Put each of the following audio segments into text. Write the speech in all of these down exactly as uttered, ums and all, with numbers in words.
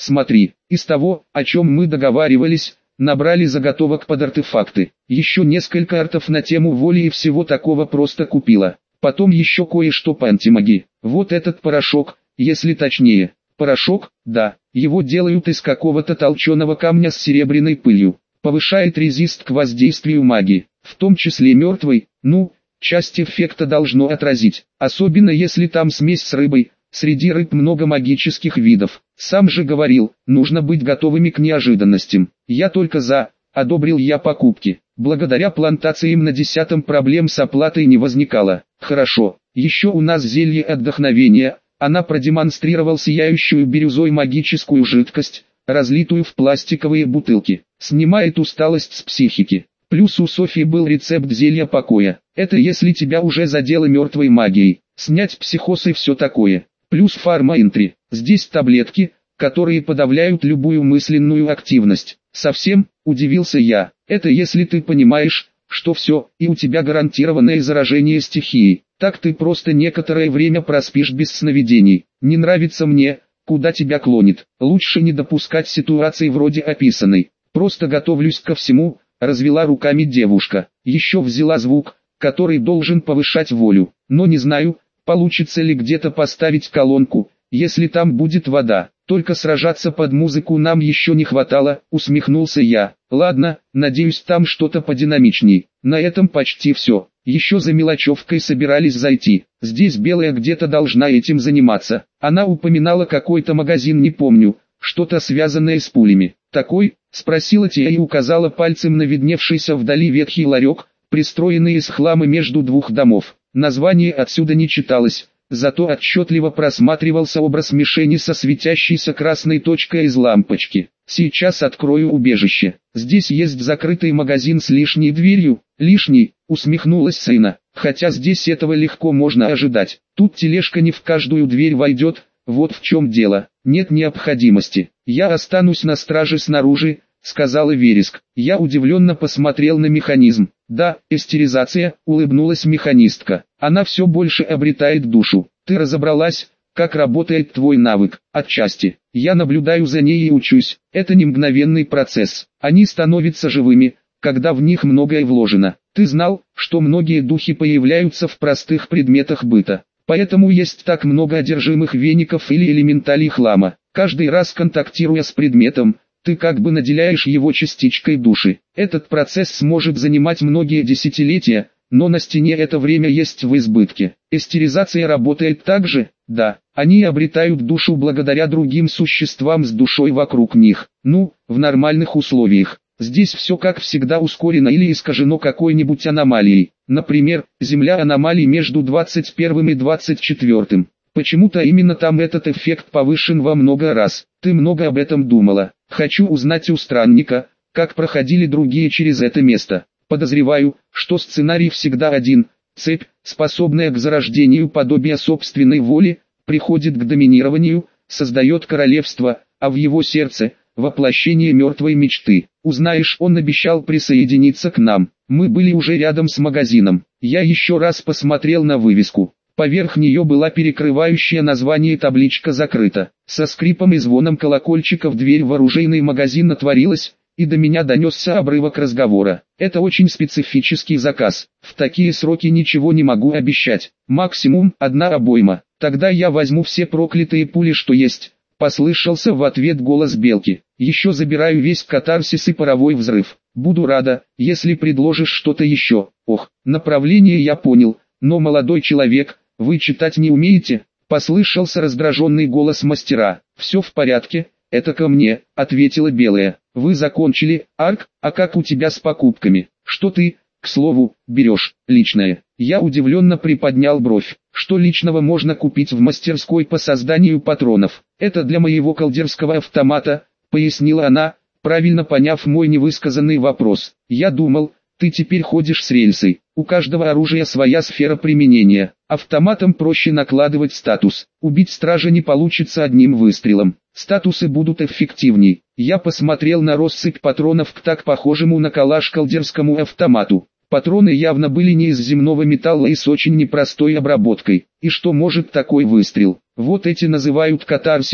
смотри, из того, о чем мы договаривались, набрали заготовок под артефакты. Еще несколько артов на тему воли и всего такого просто купила. Потом еще кое-что по антимагии. Вот этот порошок, если точнее. Порошок, да, его делают из какого-то толченого камня с серебряной пылью. Повышает резист к воздействию магии, в том числе мертвой, ну, часть эффекта должно отразить. Особенно если там смесь с рыбой, среди рыб много магических видов. Сам же говорил, нужно быть готовыми к неожиданностям. Я только за, одобрил я покупки. Благодаря плантациям на десятом проблем с оплатой не возникало. Хорошо, еще у нас зелье отдохновения. Она продемонстрировала сияющую бирюзой магическую жидкость, разлитую в пластиковые бутылки. Снимает усталость с психики. Плюс у Софьи был рецепт зелья покоя. Это если тебя уже задело мертвой магией. Снять психоз и все такое. Плюс фарма-энтри. Здесь таблетки, которые подавляют любую мысленную активность. Совсем, удивился я. Это если ты понимаешь, что все, и у тебя гарантированное заражение стихией. Так ты просто некоторое время проспишь без сновидений. Не нравится мне, куда тебя клонит. Лучше не допускать ситуации вроде описанной. Просто готовлюсь ко всему, развела руками девушка. Еще взяла звук, который должен повышать волю. Но не знаю, получится ли где-то поставить колонку, если там будет вода. Только сражаться под музыку нам еще не хватало, усмехнулся я. Ладно, надеюсь там что-то подинамичней. На этом почти все. Еще за мелочевкой собирались зайти. Здесь Белая где-то должна этим заниматься. Она упоминала какой-то магазин, не помню, что-то связанное с пулями. Такой? Спросила Тия и указала пальцем на видневшийся вдали ветхий ларек, пристроенный из хлама между двух домов. Название отсюда не читалось, зато отчетливо просматривался образ мишени со светящейся красной точкой из лампочки. Сейчас открою убежище. Здесь есть закрытый магазин с лишней дверью. Лишний, усмехнулась Сейна, хотя здесь этого легко можно ожидать. Тут тележка не в каждую дверь войдет, вот в чем дело. Нет необходимости. Я останусь на страже снаружи, сказала Вереск. Я удивленно посмотрел на механизм. Да, эстеризация, улыбнулась механистка. Она все больше обретает душу. Ты разобралась, как работает твой навык? Отчасти. Я наблюдаю за ней и учусь. Это не мгновенный процесс. Они становятся живыми, когда в них многое вложено. Ты знал, что многие духи появляются в простых предметах быта. Поэтому есть так много одержимых веников или элементалей хлама. Каждый раз контактируя с предметом, ты как бы наделяешь его частичкой души. Этот процесс может занимать многие десятилетия, но на стене это время есть в избытке. Эстеризация работает так же? Да. Они обретают душу благодаря другим существам с душой вокруг них. Ну, в нормальных условиях. Здесь все как всегда ускорено или искажено какой-нибудь аномалией. Например, Земля аномалий между двадцать первым и двадцать четвёртым. Почему-то именно там этот эффект повышен во много раз. Ты много об этом думала. Хочу узнать у странника, как проходили другие через это место. Подозреваю, что сценарий всегда один. Цепь, способная к зарождению подобия собственной воли, приходит к доминированию, создает королевство, а в его сердце – воплощение мертвой мечты. Узнаешь, он обещал присоединиться к нам. Мы были уже рядом с магазином. Я еще раз посмотрел на вывеску. Поверх нее была перекрывающая название табличка «Закрыто». Со скрипом и звоном колокольчика в дверь в оружейный магазин отворилась, и до меня донесся обрывок разговора. Это очень специфический заказ. В такие сроки ничего не могу обещать. Максимум одна обойма. Тогда я возьму все проклятые пули, что есть. Послышался в ответ голос Белки. Еще забираю весь катарсис и паровой взрыв. Буду рада, если предложишь что-то еще. Ох, направление я понял, но молодой человек, вы читать не умеете? Послышался раздраженный голос мастера. Все в порядке, это ко мне, ответила Белая. Вы закончили, Арк, а как у тебя с покупками? Что ты, к слову, берешь, личное? Я удивленно приподнял бровь. Что личного можно купить в мастерской по созданию патронов? Это для моего колдерского автомата, пояснила она, правильно поняв мой невысказанный вопрос. Я думал, ты теперь ходишь с рельсой. У каждого оружия своя сфера применения. Автоматом проще накладывать статус. Убить стража не получится одним выстрелом. Статусы будут эффективней. Я посмотрел на россыпь патронов к так похожему на калаш колдерскому автомату. Патроны явно были не из земного металла и с очень непростой обработкой. И что может такой выстрел? Вот эти называют катарсис.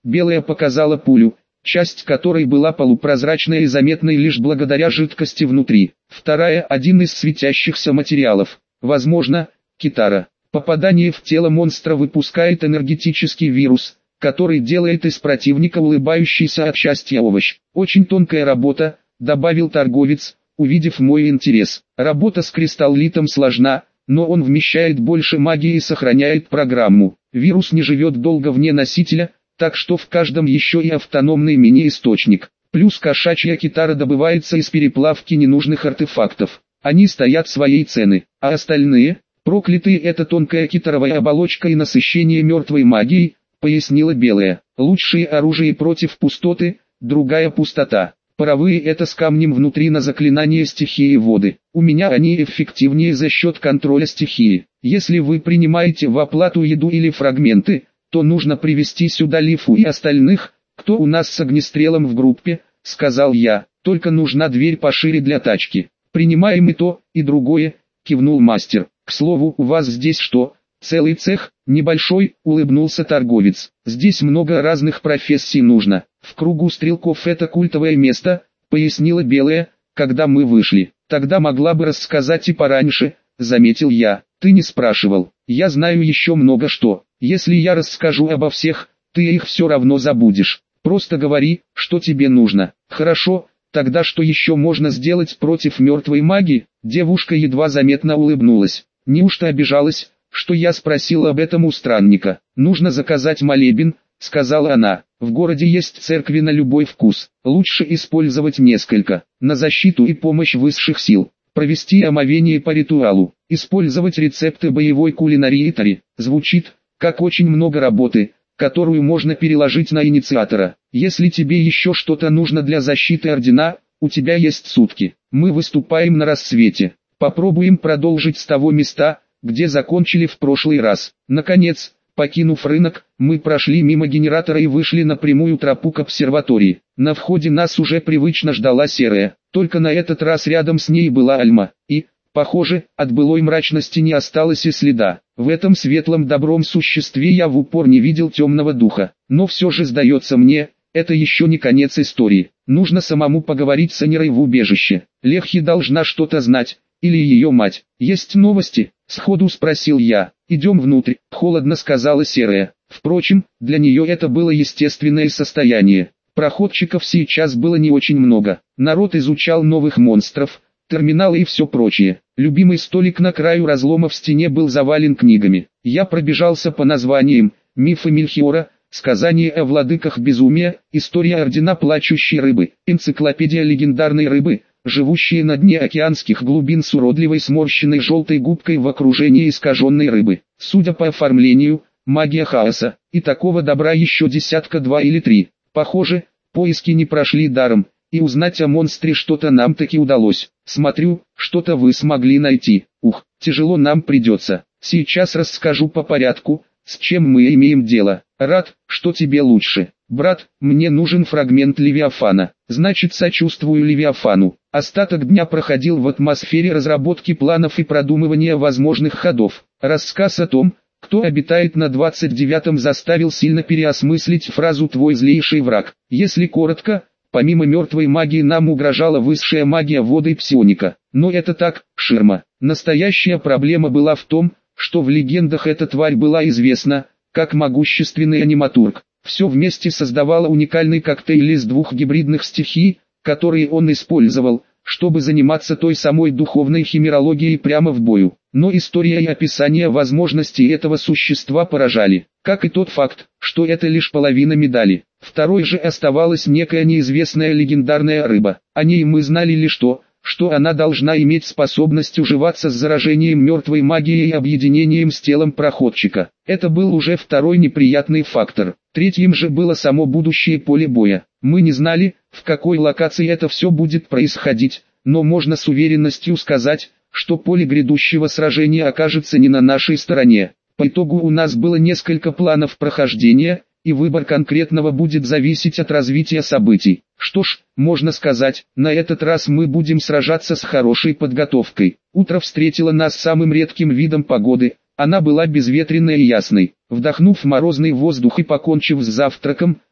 Белая показала пулю, часть которой была полупрозрачной и заметной лишь благодаря жидкости внутри. Вторая – один из светящихся материалов, возможно, китара. Попадание в тело монстра выпускает энергетический вирус, который делает из противника улыбающийся от счастья овощ. Очень тонкая работа, добавил торговец, увидев мой интерес. Работа с кристаллитом сложна, но он вмещает больше магии и сохраняет программу. Вирус не живет долго вне носителя, так что в каждом еще и автономный мини-источник. Плюс кошачья китара добывается из переплавки ненужных артефактов. Они стоят своей цены, а остальные, проклятые, это тонкая китаровая оболочка и насыщение мертвой магией, пояснила Белая. Лучшие оружие против пустоты, другая пустота. Паровые это с камнем внутри на заклинание стихии воды. У меня они эффективнее за счет контроля стихии. Если вы принимаете в оплату еду или фрагменты, то нужно привести сюда Лифу и остальных, кто у нас с огнестрелом в группе, сказал я. Только нужна дверь пошире для тачки. Принимаем и то, и другое, кивнул мастер. К слову, у вас здесь что? Целый цех? Небольшой, улыбнулся торговец. Здесь много разных профессий нужно. В кругу стрелков это культовое место, пояснила Белая, когда мы вышли. Тогда могла бы рассказать и пораньше, заметил я. Ты не спрашивал. Я знаю еще много что. Если я расскажу обо всех, ты их все равно забудешь. Просто говори, что тебе нужно. Хорошо, тогда что еще можно сделать против мертвой магии? Девушка едва заметно улыбнулась. Неужто обижалась, что я спросил об этом у странника? Нужно заказать молебен, сказала она. В городе есть церкви на любой вкус. Лучше использовать несколько. На защиту и помощь высших сил. Провести омовение по ритуалу. Использовать рецепты боевой кулинарии Тари. Звучит, как очень много работы, которую можно переложить на инициатора. Если тебе еще что-то нужно для защиты ордена, у тебя есть сутки. Мы выступаем на рассвете. Попробуем продолжить с того места, где закончили в прошлый раз. Наконец, покинув рынок, мы прошли мимо генератора и вышли на прямую тропу к обсерватории. На входе нас уже привычно ждала Серая, только на этот раз рядом с ней была Альма, и, похоже, от былой мрачности не осталось и следа. В этом светлом добром существе я в упор не видел темного духа, но все же сдается мне, это еще не конец истории. Нужно самому поговорить с Анирой в убежище. Лехи должна что-то знать, или ее мать. Есть новости? Сходу спросил я. Идем внутрь, холодно сказала Серая. Впрочем, для нее это было естественное состояние. Проходчиков сейчас было не очень много. Народ изучал новых монстров, терминалы и все прочее. Любимый столик на краю разлома в стене был завален книгами. Я пробежался по названиям: «Мифы Мельхиора», «Сказание о владыках безумия», «История ордена плачущей рыбы», «Энциклопедия легендарной рыбы», живущие на дне океанских глубин с уродливой сморщенной желтой губкой в окружении искаженной рыбы. Судя по оформлению, магия хаоса, и такого добра еще десятка два или три. Похоже, поиски не прошли даром, и узнать о монстре что-то нам таки удалось. Смотрю, что-то вы смогли найти. Ух, тяжело нам придется. Сейчас расскажу по порядку, с чем мы имеем дело. Рад, что тебе лучше. Брат, мне нужен фрагмент Левиафана. Значит, сочувствую Левиафану. Остаток дня проходил в атмосфере разработки планов и продумывания возможных ходов. Рассказ о том, кто обитает на двадцать девятом, заставил сильно переосмыслить фразу «твой злейший враг». Если коротко, помимо мертвой магии нам угрожала высшая магия воды и псионика. Но это так, ширма. Настоящая проблема была в том, что в легендах эта тварь была известна, как могущественный аниматург. Все вместе создавало уникальный коктейль из двух гибридных стихий, которые он использовал, чтобы заниматься той самой духовной химерологией прямо в бою. Но история и описание возможностей этого существа поражали, как и тот факт, что это лишь половина медали. Второй же оставалась некая неизвестная легендарная рыба. О ней мы знали лишь то, что она должна иметь способность уживаться с заражением мертвой магией и объединением с телом проходчика. Это был уже второй неприятный фактор. Третьим же было само будущее поле боя. Мы не знали, в какой локации это все будет происходить, но можно с уверенностью сказать, что поле грядущего сражения окажется не на нашей стороне. По итогу у нас было несколько планов прохождения, и выбор конкретного будет зависеть от развития событий. Что ж, можно сказать, на этот раз мы будем сражаться с хорошей подготовкой. Утро встретило нас самым редким видом погоды, она была безветренной и ясной. Вдохнув морозный воздух и покончив с завтраком,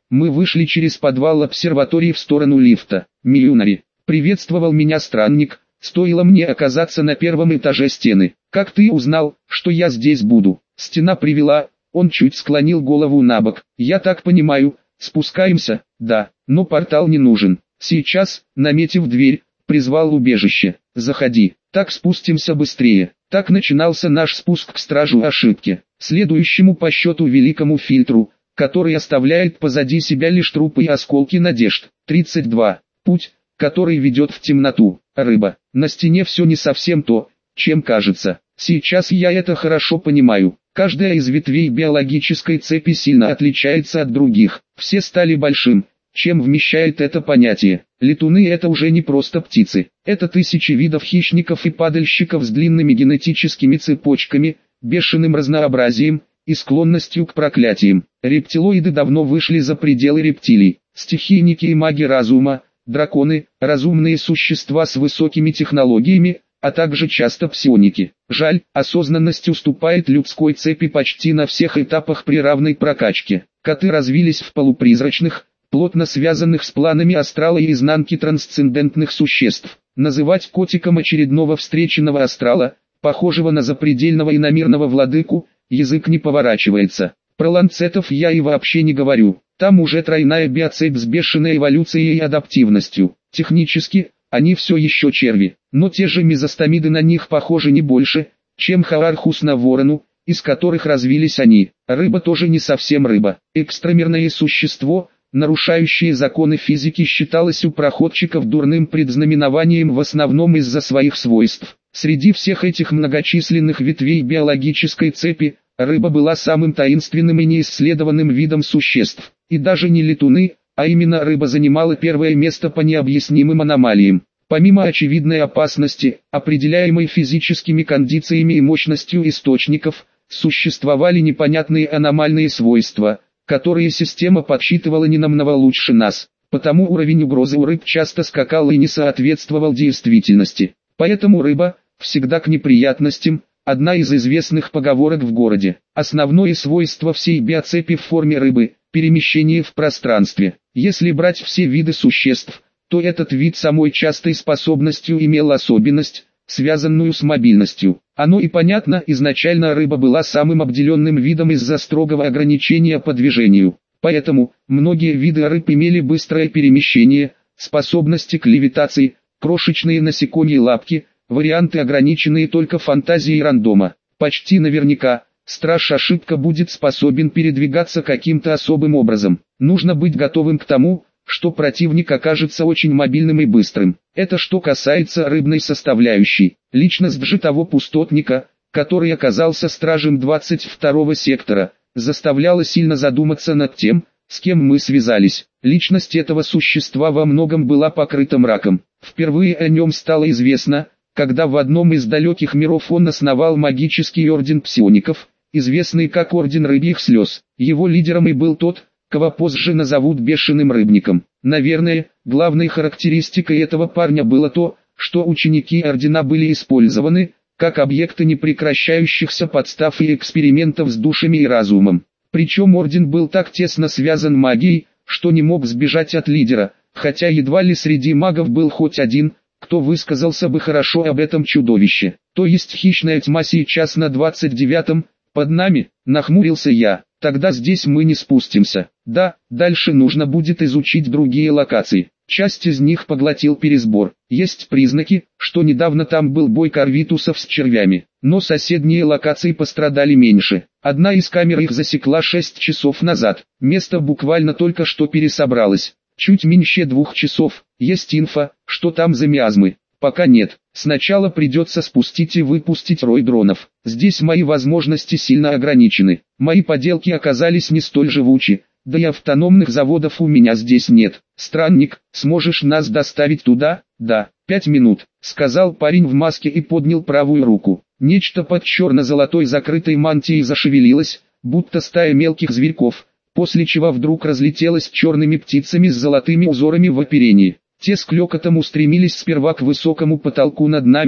Мы вышли через подвал обсерватории в сторону лифта. «Миюнари», — приветствовал меня странник, стоило мне оказаться на первом этаже стены. «Как ты узнал, что я здесь буду?» «Стена привела», — он чуть склонил голову набок. «Я так понимаю, спускаемся?» «Да, но портал не нужен. Сейчас», — наметив дверь, призвал убежище. «Заходи, так спустимся быстрее». Так начинался наш спуск к стражу ошибки, следующему по счету великому фильтру, который оставляет позади себя лишь трупы и осколки надежд. тридцать два. Путь, который ведет в темноту. Рыба. На стене все не совсем то, чем кажется. Сейчас я это хорошо понимаю. Каждая из ветвей биологической цепи сильно отличается от других. Все стали большим, чем вмещает это понятие. Летуны — это уже не просто птицы. Это тысячи видов хищников и падальщиков с длинными генетическими цепочками, бешеным разнообразием и склонностью к проклятиям. Рептилоиды давно вышли за пределы рептилий. Стихийники и маги разума, драконы, разумные существа с высокими технологиями, а также часто псионики. Жаль, осознанность уступает людской цепи почти на всех этапах при равной прокачке. Коты развились в полупризрачных, плотно связанных с планами астрала и изнанки трансцендентных существ. Называть котиком очередного встреченного астрала, похожего на запредельного иномирного владыку, язык не поворачивается. Про ланцетов я и вообще не говорю. Там уже тройная биоцепь с бешеной эволюцией и адаптивностью. Технически, они все еще черви, но те же мезостомиды на них похожи не больше, чем хаархус на ворону, из которых развились они. Рыба тоже не совсем рыба. Экстрамерное существо, нарушающее законы физики, считалось у проходчиков дурным предзнаменованием в основном из-за своих свойств. Среди всех этих многочисленных ветвей биологической цепи, рыба была самым таинственным и неисследованным видом существ. И даже не летуны, а именно рыба занимала первое место по необъяснимым аномалиям. Помимо очевидной опасности, определяемой физическими кондициями и мощностью источников, существовали непонятные аномальные свойства, которые система подсчитывала ненамного лучше нас. Потому уровень угрозы у рыб часто скакал и не соответствовал действительности. Поэтому рыба всегда к неприятностям. Одна из известных поговорок в городе. Основное свойство всей биоцепи в форме рыбы – перемещение в пространстве. Если брать все виды существ, то этот вид самой частой способностью имел особенность, связанную с мобильностью. Оно и понятно, изначально рыба была самым обделенным видом из-за строгого ограничения по движению. Поэтому, многие виды рыб имели быстрое перемещение, способности к левитации, крошечные насекомые лапки, варианты ограниченные только фантазией рандома. Почти наверняка, страж ошибка будет способен передвигаться каким-то особым образом. Нужно быть готовым к тому, что противник окажется очень мобильным и быстрым. Это что касается рыбной составляющей. Личность же того пустотника, который оказался стражем двадцать второго сектора, заставляла сильно задуматься над тем, с кем мы связались. Личность этого существа во многом была покрыта мраком. Впервые о нем стало известно, когда в одном из далеких миров он основал магический орден псиоников, известный как Орден Рыбьих Слез. Его лидером и был тот, кого позже назовут Бешеным Рыбником. Наверное, главной характеристикой этого парня было то, что ученики ордена были использованы, как объекты непрекращающихся подстав и экспериментов с душами и разумом. Причем орден был так тесно связан магией, что не мог сбежать от лидера, хотя едва ли среди магов был хоть один, кто высказался бы хорошо об этом чудовище. То есть хищная тьма сейчас на двадцать девятом, под нами, нахмурился я. Тогда здесь мы не спустимся. Да, дальше нужно будет изучить другие локации. Часть из них поглотил пересбор. Есть признаки, что недавно там был бой корвитусов с червями. Но соседние локации пострадали меньше. Одна из камер их засекла шесть часов назад. Место буквально только что пересобралось. Чуть меньше двух часов. Есть инфа, что там за миазмы. Пока нет. Сначала придется спустить и выпустить рой дронов. Здесь мои возможности сильно ограничены. Мои поделки оказались не столь живучи, да и автономных заводов у меня здесь нет. Странник, сможешь нас доставить туда? Да, пять минут, сказал парень в маске и поднял правую руку. Нечто под черно-золотой закрытой мантией зашевелилось, будто стая мелких зверьков, после чего вдруг разлетелось черными птицами с золотыми узорами в оперении. Те с клёкотом устремились сперва к высокому потолку над нами,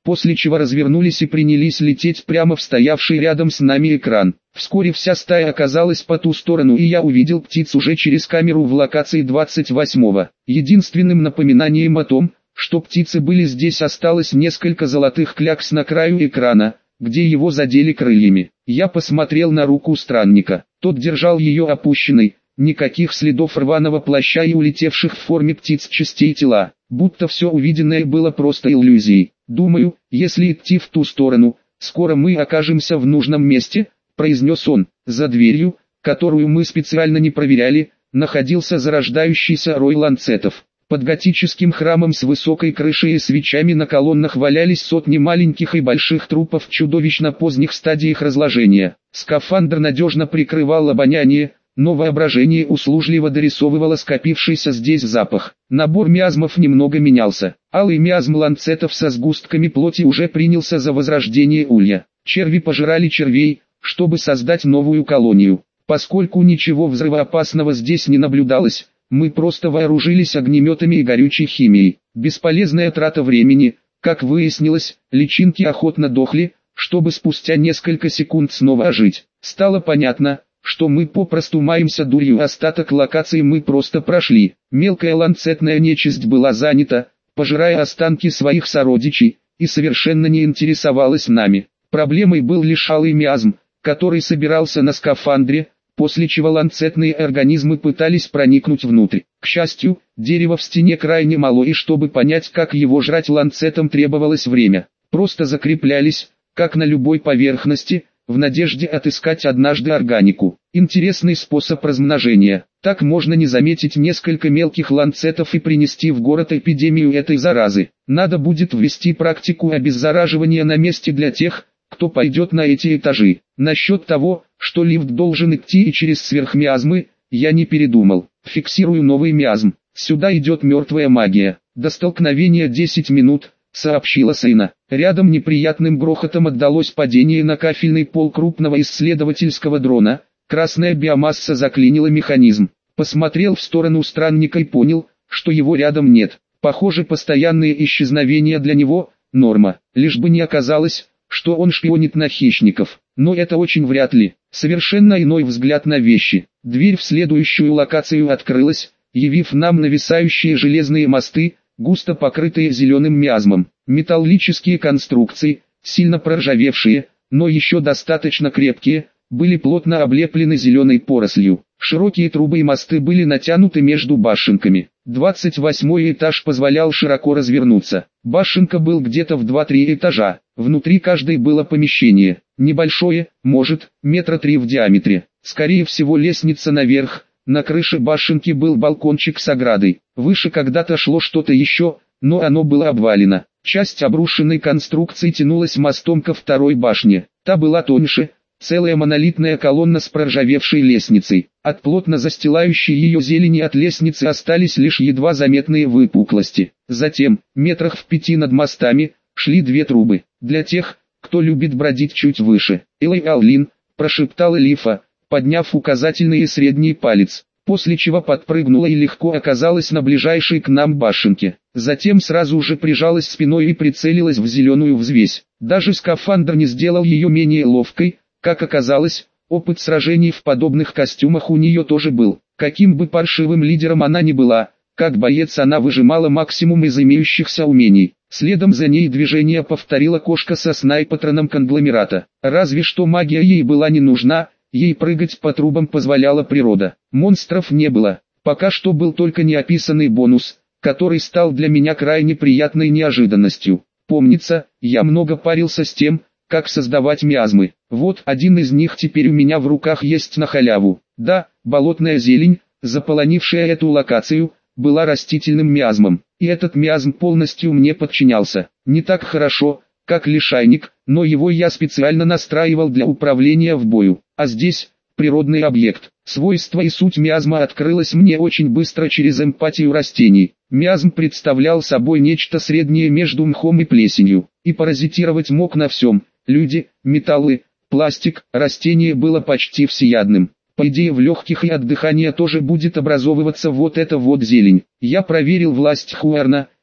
после чего развернулись и принялись лететь прямо в стоявший рядом с нами экран. Вскоре вся стая оказалась по ту сторону, и я увидел птиц уже через камеру в локации двадцать восьмого. Единственным напоминанием о том, что птицы были здесь, осталось несколько золотых клякс на краю экрана, где его задели крыльями. Я посмотрел на руку странника. Тот держал ее опущенной, никаких следов рваного плаща и улетевших в форме птиц частей тела, будто все увиденное было просто иллюзией. «Думаю, если идти в ту сторону, скоро мы окажемся в нужном месте», — произнес он. За дверью, которую мы специально не проверяли, находился зарождающийся рой ланцетов. Под готическим храмом с высокой крышей и свечами на колоннах валялись сотни маленьких и больших трупов в чудовищно поздних стадиях разложения. Скафандр надежно прикрывал обоняние, но воображение услужливо дорисовывало скопившийся здесь запах. Набор миазмов немного менялся. Алый миазм ланцетов со сгустками плоти уже принялся за возрождение улья. Черви пожирали червей, чтобы создать новую колонию. Поскольку ничего взрывоопасного здесь не наблюдалось, мы просто вооружились огнеметами и горючей химией. Бесполезная трата времени. Как выяснилось, личинки охотно дохли, чтобы спустя несколько секунд снова ожить. Стало понятно, что мы попросту маемся дурью. Остаток локации мы просто прошли. Мелкая ланцетная нечисть была занята, пожирая останки своих сородичей, и совершенно не интересовалась нами. Проблемой был лишь алый миазм, который собирался на скафандре, после чего ланцетные организмы пытались проникнуть внутрь. К счастью, дерево в стене крайне мало, и чтобы понять, как его жрать, ланцетам требовалось время. Просто закреплялись, как на любой поверхности, в надежде отыскать однажды органику. Интересный способ размножения. Так можно не заметить несколько мелких ланцетов и принести в город эпидемию этой заразы. Надо будет ввести практику обеззараживания на месте для тех, кто пойдет на эти этажи. Насчет того, что лифт должен идти и через сверхмиазмы, я не передумал. Фиксирую новый миазм. Сюда идет мертвая магия. До столкновения десять минут, сообщила Сейна. Рядом неприятным грохотом отдалось падение на кафельный пол крупного исследовательского дрона. Красная биомасса заклинила механизм. Посмотрел в сторону странника и понял, что его рядом нет. Похоже, постоянные исчезновения для него – норма. Лишь бы не оказалось, что он шпионит на хищников. Но это очень вряд ли. Совершенно иной взгляд на вещи. Дверь в следующую локацию открылась, явив нам нависающие железные мосты, густо покрытые зеленым миазмом. Металлические конструкции, сильно проржавевшие, но еще достаточно крепкие, были плотно облеплены зеленой порослью. Широкие трубы и мосты были натянуты между башенками. двадцать восьмой этаж позволял широко развернуться. Башенка был где-то в два-три этажа. Внутри каждой было помещение. Небольшое, может, метра три в диаметре. Скорее всего, лестница наверх. На крыше башенки был балкончик с оградой. Выше когда-то шло что-то еще, но оно было обвалено. Часть обрушенной конструкции тянулась мостом ко второй башне. Та была тоньше, целая монолитная колонна с проржавевшей лестницей. От плотно застилающей ее зелени от лестницы остались лишь едва заметные выпуклости. Затем, метрах в пяти над мостами, шли две трубы. Для тех, кто любит бродить чуть выше. «Элэй Аллин», прошептала Лифа, подняв указательный и средний палец, после чего подпрыгнула и легко оказалась на ближайшей к нам башенке. Затем сразу же прижалась спиной и прицелилась в зеленую взвесь. Даже скафандр не сделал ее менее ловкой. Как оказалось, опыт сражений в подобных костюмах у нее тоже был. Каким бы паршивым лидером она ни была, как боец она выжимала максимум из имеющихся умений. Следом за ней движение повторила кошка со снайпатроном конгломерата. Разве что магия ей была не нужна, ей прыгать по трубам позволяла природа. Монстров не было. Пока что был только неописанный бонус, который стал для меня крайне приятной неожиданностью. Помнится, я много парился с тем, как создавать миазмы. Вот один из них теперь у меня в руках есть на халяву. Да, болотная зелень, заполонившая эту локацию, была растительным миазмом. И этот миазм полностью мне подчинялся. Не так хорошо, как лишайник, но его я специально настраивал для управления в бою. А здесь, природный объект. Свойства и суть миазма открылось мне очень быстро через эмпатию растений. Миазм представлял собой нечто среднее между мхом и плесенью. И паразитировать мог на всем. Люди, металлы, пластик, растение было почти всеядным. По идее, в легких и от дыхания тоже будет образовываться вот эта вот зелень. Я проверил власть Хуарна,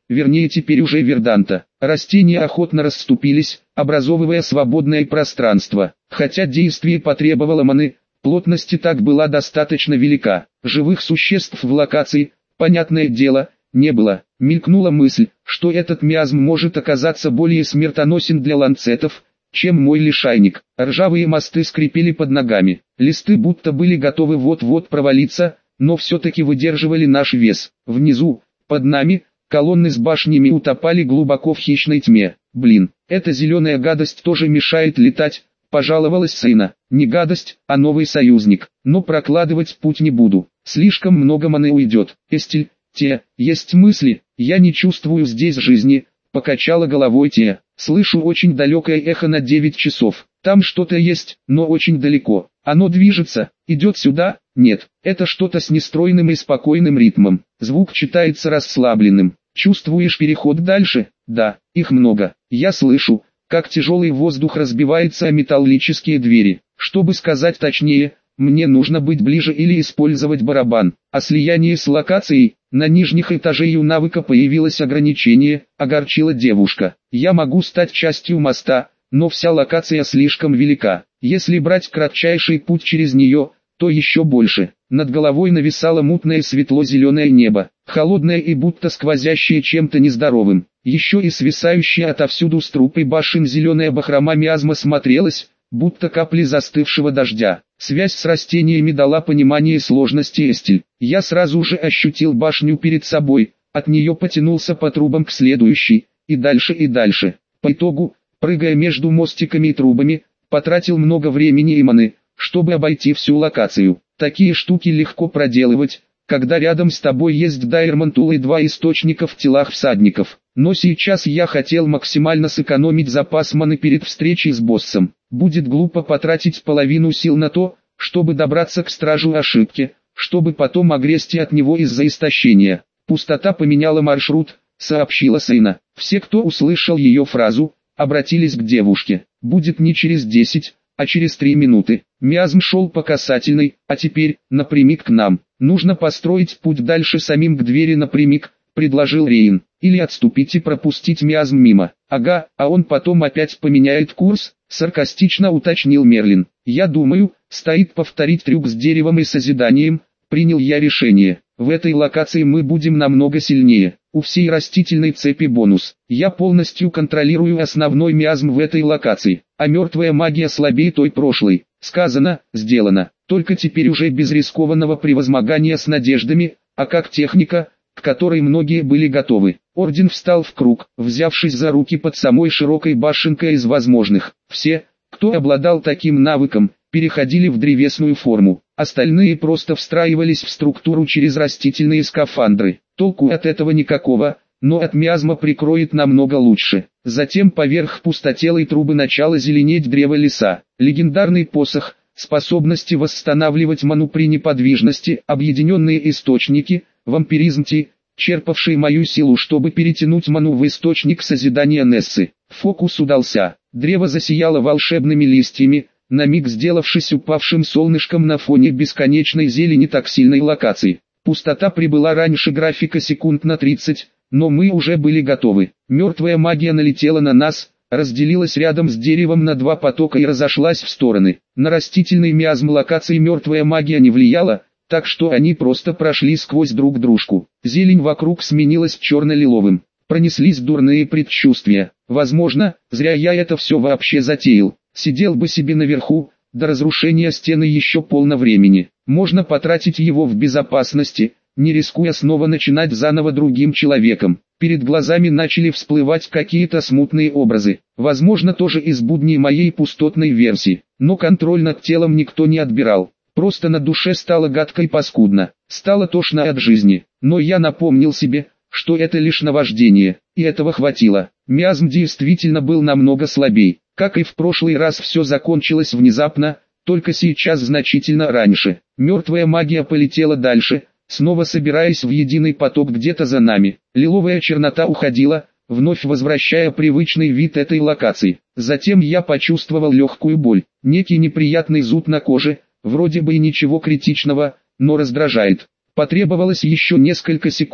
вернее теперь уже Верданта. Растения охотно расступились, образовывая свободное пространство. Хотя действие потребовало маны, плотность и так была достаточно велика. Живых существ в локации, понятное дело, не было. Мелькнула мысль, что этот миазм может оказаться более смертоносен для ланцетов, чем мой лишайник. Ржавые мосты скрипели под ногами. Листы будто были готовы вот-вот провалиться, но все-таки выдерживали наш вес. Внизу, под нами, колонны с башнями утопали глубоко в хищной тьме. Блин, эта зеленая гадость тоже мешает летать, пожаловалась Сейна. Не гадость, а новый союзник. Но прокладывать путь не буду. Слишком много маны уйдет. Эстель, те, есть мысли, я не чувствую здесь жизни, покачала головой те. Слышу очень далекое эхо на девять часов. Там что-то есть, но очень далеко. Оно движется, идет сюда? Нет, это что-то с нестройным и спокойным ритмом. Звук читается расслабленным. Чувствуешь переход дальше? Да, их много. Я слышу, как тяжелый воздух разбивается о металлические двери. Чтобы сказать точнее, мне нужно быть ближе или использовать барабан. О слиянии с локацией, на нижних этажей у навыка появилось ограничение, огорчила девушка. Я могу стать частью моста, но вся локация слишком велика. Если брать кратчайший путь через нее, то еще больше. Над головой нависало мутное светло-зеленое небо, холодное и будто сквозящее чем-то нездоровым. Еще и свисающая отовсюду с трупой башен зеленая бахрома миазма смотрелась, будто капли застывшего дождя. Связь с растениями дала понимание сложности Эстель. Я сразу же ощутил башню перед собой, от нее потянулся по трубам к следующей, и дальше и дальше. По итогу, прыгая между мостиками и трубами, потратил много времени и маны, чтобы обойти всю локацию. Такие штуки легко проделывать, когда рядом с тобой есть Дайермантул и два источника в телах всадников. Но сейчас я хотел максимально сэкономить запас маны перед встречей с боссом. Будет глупо потратить половину сил на то, чтобы добраться к стражу ошибки, чтобы потом огрести от него из-за истощения. Пустота поменяла маршрут, сообщила Сейна. Все, кто услышал ее фразу, обратились к девушке. Будет не через десять, а через три минуты. Миазм шел по касательной, а теперь, напрямик к нам. Нужно построить путь дальше самим к двери напрямик, предложил Рейн. Или отступить и пропустить миазм мимо. Ага, а он потом опять поменяет курс, саркастично уточнил Мерлин. Я думаю, стоит повторить трюк с деревом и созиданием, принял я решение. В этой локации мы будем намного сильнее. У всей растительной цепи бонус. Я полностью контролирую основной миазм в этой локации, а мертвая магия слабее той прошлой. Сказано, сделано. Только теперь уже без рискованного превозмогания с надеждами, а как техника, к которой многие были готовы. Орден встал в круг, взявшись за руки под самой широкой башенкой из возможных. Все, кто обладал таким навыком, переходили в древесную форму. Остальные просто встраивались в структуру через растительные скафандры. Толку от этого никакого, но от миазма прикроет намного лучше. Затем поверх пустотелой трубы начало зеленеть древо леса. Легендарный посох, способности восстанавливать ману при неподвижности, объединенные источники, вампиризм Ти, черпавший мою силу, чтобы перетянуть ману в источник созидания Нессы. Фокус удался. Древо засияло волшебными листьями, на миг сделавшись упавшим солнышком на фоне бесконечной зелени так сильной локации. Пустота прибыла раньше графика секунд на тридцать, но мы уже были готовы. Мертвая магия налетела на нас, разделилась рядом с деревом на два потока и разошлась в стороны. На растительный миазм локации мертвая магия не влияла, так что они просто прошли сквозь друг дружку. Зелень вокруг сменилась черно-лиловым. Пронеслись дурные предчувствия. Возможно, зря я это все вообще затеял. Сидел бы себе наверху, до разрушения стены еще полно времени. Можно потратить его в безопасности, не рискуя снова начинать заново другим человеком. Перед глазами начали всплывать какие-то смутные образы. Возможно, тоже из будней моей пустотной версии. Но контроль над телом никто не отбирал. Просто на душе стало гадко и паскудно. Стало тошно от жизни. Но я напомнил себе, что это лишь наваждение, и этого хватило. Миазм действительно был намного слабей. Как и в прошлый раз, все закончилось внезапно, только сейчас значительно раньше. Мертвая магия полетела дальше, снова собираясь в единый поток где-то за нами. Лиловая чернота уходила, вновь возвращая привычный вид этой локации. Затем я почувствовал легкую боль, некий неприятный зуд на коже, вроде бы и ничего критичного, но раздражает. Потребовалось еще несколько секунд,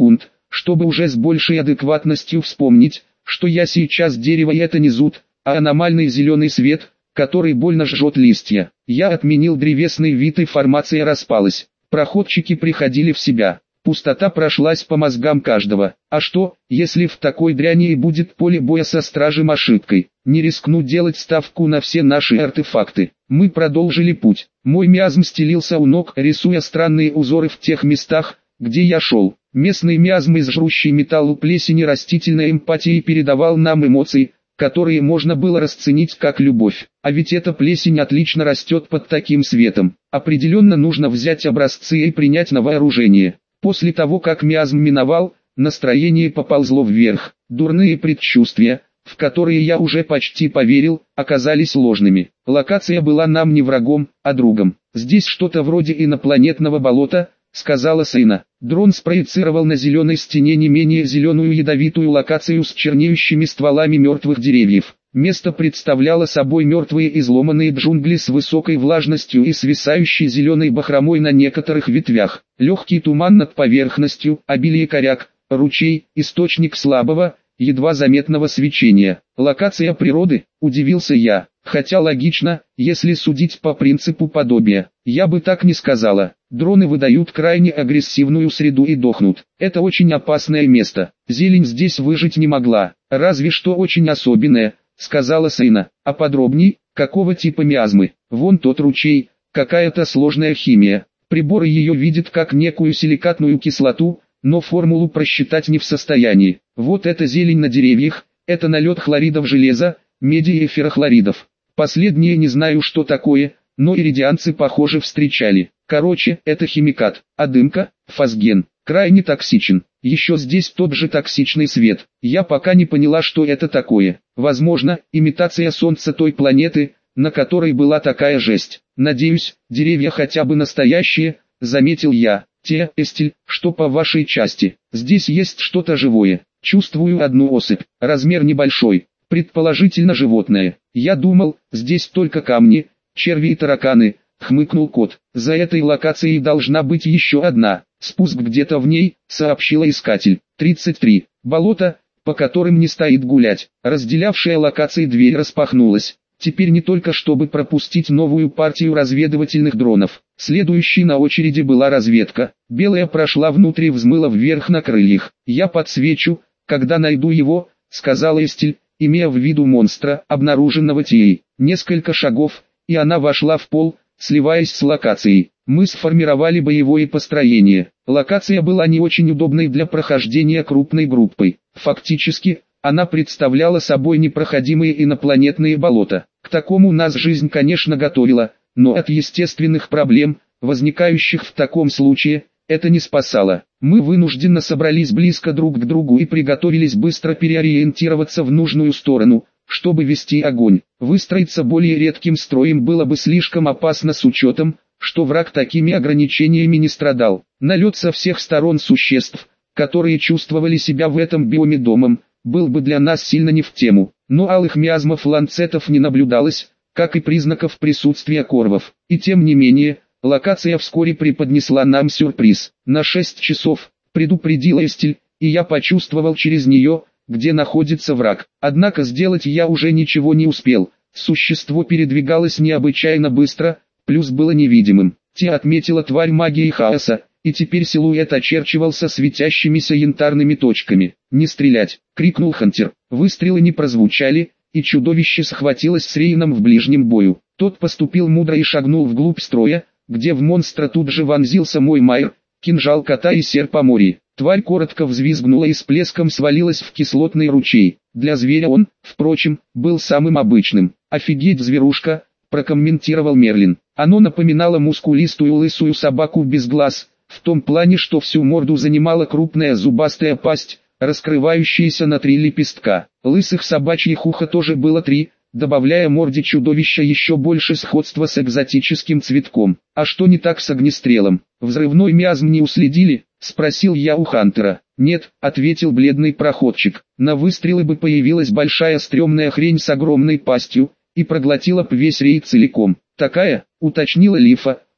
чтобы уже с большей адекватностью вспомнить, что я сейчас дерево и это не зуд, а аномальный зеленый свет, который больно жжет листья. Я отменил древесный вид и формация распалась. Проходчики приходили в себя. Пустота прошлась по мозгам каждого. А что, если в такой дряни и будет поле боя со стражем ошибкой? Не рискну делать ставку на все наши артефакты. Мы продолжили путь. Мой миазм стелился у ног, рисуя странные узоры в тех местах, где я шел. Местный миазм из жрущей металлу плесени растительной эмпатии передавал нам эмоции, которые можно было расценить как любовь. А ведь эта плесень отлично растет под таким светом. Определенно нужно взять образцы и принять на вооружение. После того, как миазм миновал, настроение поползло вверх. Дурные предчувствия, в которые я уже почти поверил, оказались ложными. Локация была нам не врагом, а другом. «Здесь что-то вроде инопланетного болота», — сказала Сейна. Дрон спроецировал на зеленой стене не менее зеленую ядовитую локацию с чернеющими стволами мертвых деревьев. Место представляло собой мертвые изломанные джунгли с высокой влажностью и свисающей зеленой бахромой на некоторых ветвях. Легкий туман над поверхностью, обилие коряк, ручей, источник слабого, едва заметного свечения. Локация природы, удивился я, хотя логично, если судить по принципу подобия. Я бы так не сказала. Дроны выдают крайне агрессивную среду и дохнут. Это очень опасное место. Зелень здесь выжить не могла, разве что очень особенная, сказала Сейна. А подробней, какого типа миазмы? Вон тот ручей, какая-то сложная химия. Приборы ее видят как некую силикатную кислоту, но формулу просчитать не в состоянии. Вот эта зелень на деревьях, это налет хлоридов железа, меди и феррохлоридов. Последнее не знаю что такое, но иридианцы похоже встречали. Короче, это химикат, а дымка, фосген, крайне токсичен. Еще здесь тот же токсичный свет. Я пока не поняла, что это такое. Возможно, имитация солнца той планеты, на которой была такая жесть. Надеюсь, деревья хотя бы настоящие, заметил я. Те, Эстель, что по вашей части? Здесь есть что-то живое. Чувствую одну особь, размер небольшой, предположительно животное. Я думал, здесь только камни, черви и тараканы, хмыкнул кот. За этой локацией должна быть еще одна. Спуск где-то в ней, сообщила искатель. тридцать три. Болото, по которым не стоит гулять. Разделявшая локации дверь распахнулась. Теперь не только чтобы пропустить новую партию разведывательных дронов. Следующей на очереди была разведка. Белая прошла внутрь и взмыла вверх на крыльях. «Я подсвечу, когда найду его», — сказала Эстель, имея в виду монстра, обнаруженного Тией. Несколько шагов, и она вошла в пол, сливаясь с локацией. Мы сформировали боевое построение. Локация была не очень удобной для прохождения крупной группой. Фактически, она представляла собой непроходимые инопланетные болота. К такому нас жизнь, конечно, готовила, но от естественных проблем, возникающих в таком случае, это не спасало. Мы вынужденно собрались близко друг к другу и приготовились быстро переориентироваться в нужную сторону, чтобы вести огонь. Выстроиться более редким строем было бы слишком опасно с учетом, что враг такими ограничениями не страдал. Налет со всех сторон существ, которые чувствовали себя в этом биоме домом, был бы для нас сильно не в тему. Но алых миазмов ланцетов не наблюдалось, как и признаков присутствия корвов. И тем не менее, локация вскоре преподнесла нам сюрприз. На шесть часов, предупредила Эстель, и я почувствовал через нее, где находится враг. Однако сделать я уже ничего не успел. Существо передвигалось необычайно быстро, плюс было невидимым. Те отметила тварь магии хаоса, и теперь силуэт очерчивался светящимися янтарными точками. «Не стрелять!» — крикнул Хантер. Выстрелы не прозвучали, и чудовище схватилось с Рейном в ближнем бою. Тот поступил мудро и шагнул вглубь строя, где в монстра тут же вонзился мой майр, кинжал кота и серп Амори. Тварь коротко взвизгнула и с плеском свалилась в кислотный ручей. Для зверя он, впрочем, был самым обычным. «Офигеть, зверушка!» — прокомментировал Мерлин. Оно напоминало мускулистую лысую собаку без глаз, в том плане, что всю морду занимала крупная зубастая пасть, раскрывающаяся на три лепестка. Лысых собачьих ухо тоже было три, добавляя морде чудовища еще больше сходства с экзотическим цветком. «А что не так с огнестрелом? Взрывной миазм не уследили?» — спросил я у Хантера. «Нет», — ответил бледный проходчик. «На выстрелы бы появилась большая стрёмная хрень с огромной пастью, и проглотила б весь рей целиком». «Такая?» — уточнила Лифа,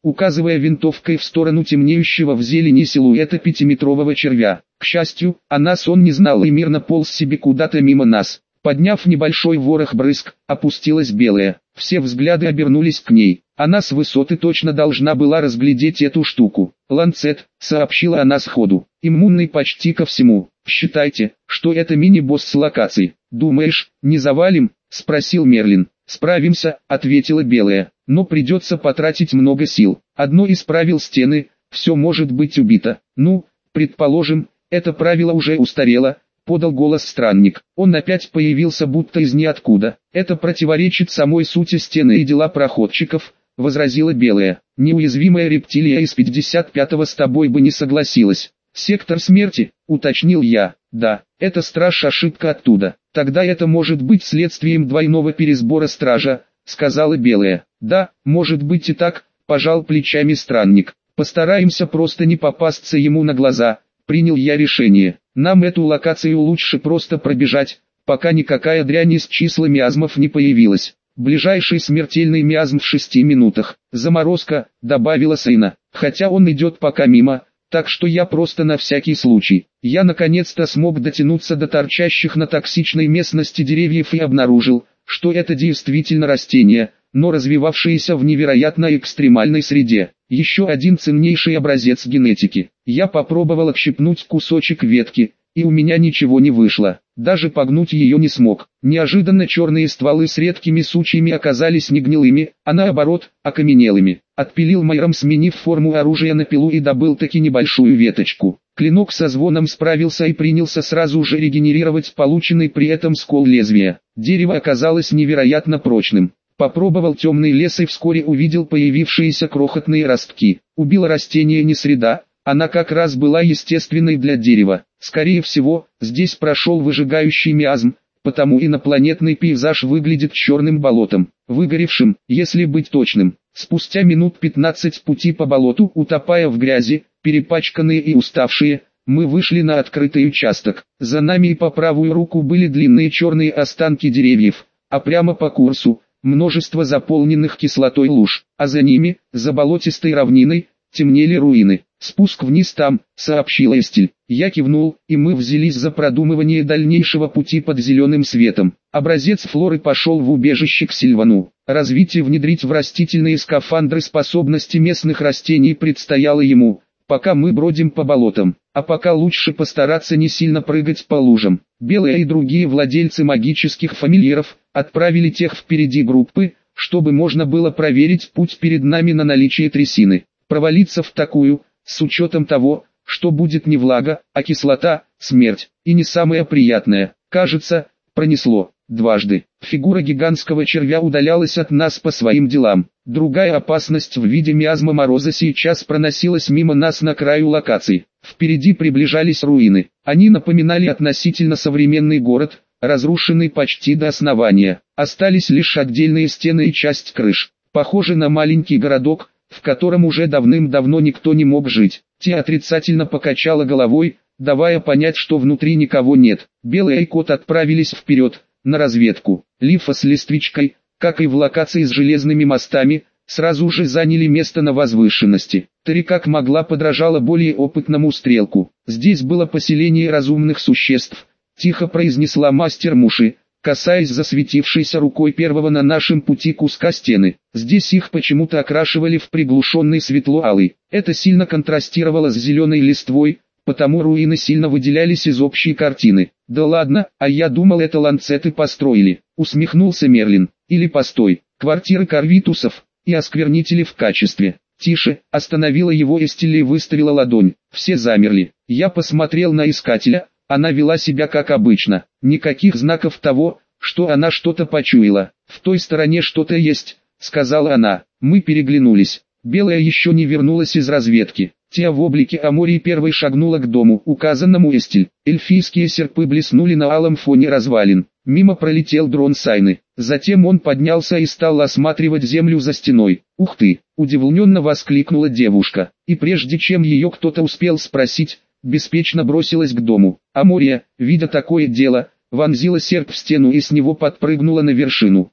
указывая винтовкой в сторону темнеющего в зелени силуэта пятиметрового червя. К счастью, о нас он не знал и мирно полз себе куда-то мимо нас. Подняв небольшой ворох брызг, опустилась Белая. Все взгляды обернулись к ней. Она с высоты точно должна была разглядеть эту штуку. «Ланцет», — сообщила она сходу, — «иммунный почти ко всему. Считайте, что это мини-босс с локацией». «Думаешь, не завалим?» — спросил Мерлин. «Справимся», — ответила Белая, — «но придется потратить много сил. Одно из правил стены — все может быть убито. Ну, предположим, это правило уже устарело», — подал голос странник. Он опять появился будто из ниоткуда. «Это противоречит самой сути стены и дела проходчиков», — возразила Белая. «Неуязвимая рептилия из пятьдесят пятого с тобой бы не согласилась». «Сектор смерти», — уточнил я. «Да, это страж, ошибка оттуда». «Тогда это может быть следствием двойного пересбора стража», — сказала Белая. «Да, может быть и так», — пожал плечами странник. «Постараемся просто не попасться ему на глаза», — принял я решение. «Нам эту локацию лучше просто пробежать, пока никакая дрянь из числа миазмов не появилась. Ближайший смертельный миазм в шести минутах. Заморозка», — добавила Сейна. «Хотя он идет пока мимо, так что я просто на всякий случай». Я наконец-то смог дотянуться до торчащих на токсичной местности деревьев и обнаружил, что это действительно растение, но развивавшееся в невероятно экстремальной среде. Еще один ценнейший образец генетики. Я попробовал отщипнуть кусочек ветки, и у меня ничего не вышло. Даже погнуть ее не смог. Неожиданно черные стволы с редкими сучьями оказались не гнилыми, а наоборот, окаменелыми. Отпилил Майром, сменив форму оружия на пилу, и добыл таки небольшую веточку. Клинок со звоном справился и принялся сразу же регенерировать полученный при этом скол лезвия. Дерево оказалось невероятно прочным. Попробовал темный лес и вскоре увидел появившиеся крохотные ростки. Убило растение не среда, она как раз была естественной для дерева. Скорее всего, здесь прошел выжигающий миазм, потому инопланетный пейзаж выглядит черным болотом, выгоревшим, если быть точным. Спустя минут пятнадцать пути по болоту, утопая в грязи, перепачканные и уставшие, мы вышли на открытый участок. За нами и по правую руку были длинные черные останки деревьев, а прямо по курсу – множество заполненных кислотой луж, а за ними, за болотистой равниной, темнели руины. «Спуск вниз там», — сообщила Эстель. Я кивнул, и мы взялись за продумывание дальнейшего пути под зеленым светом. Образец флоры пошел в убежище к Сильвану. Развить и внедрить в растительные скафандры способности местных растений предстояло ему, пока мы бродим по болотам. А пока лучше постараться не сильно прыгать по лужам. Белая и другие владельцы магических фамильяров отправили тех впереди группы, чтобы можно было проверить путь перед нами на наличие трясины. Провалиться в такую, с учетом того, что будет не влага, а кислота, смерть, и не самое приятное, кажется, пронесло. Дважды. Фигура гигантского червя удалялась от нас по своим делам. Другая опасность в виде миазма мороза сейчас проносилась мимо нас на краю локации. Впереди приближались руины. Они напоминали относительно современный город, разрушенный почти до основания. Остались лишь отдельные стены и часть крыш. Похоже на маленький городок, в котором уже давным-давно никто не мог жить. Ти отрицательно покачала головой, давая понять, что внутри никого нет. Белая и Кот отправились вперед, на разведку. Лифа с Листвичкой, как и в локации с железными мостами, сразу же заняли место на возвышенности. Тери как могла подражала более опытному стрелку. «Здесь было поселение разумных существ», — тихо произнесла мастер Муши, касаясь засветившейся рукой первого на нашем пути куска стены. Здесь их почему-то окрашивали в приглушенный светло-алый. Это сильно контрастировало с зеленой листвой, потому руины сильно выделялись из общей картины. «Да ладно, а я думал, это ланцеты построили», — усмехнулся Мерлин. «Или постой, квартиры Корвитусов, и осквернители в качестве». «Тише», — остановила его Эстель и выставила ладонь. Все замерли. Я посмотрел на искателя, она вела себя как обычно. Никаких знаков того, что она что-то почуяла. «В той стороне что-то есть», — сказала она. Мы переглянулись. Белая еще не вернулась из разведки. Тия в облике Амории первой шагнула к дому, указанному Эстель. Эльфийские серпы блеснули на алом фоне развалин. Мимо пролетел дрон Сайны. Затем он поднялся и стал осматривать землю за стеной. «Ух ты!» — удивленно воскликнула девушка. И прежде чем ее кто-то успел спросить, беспечно бросилась к дому. Амория, видя такое дело, вонзила серп в стену и с него подпрыгнула на вершину.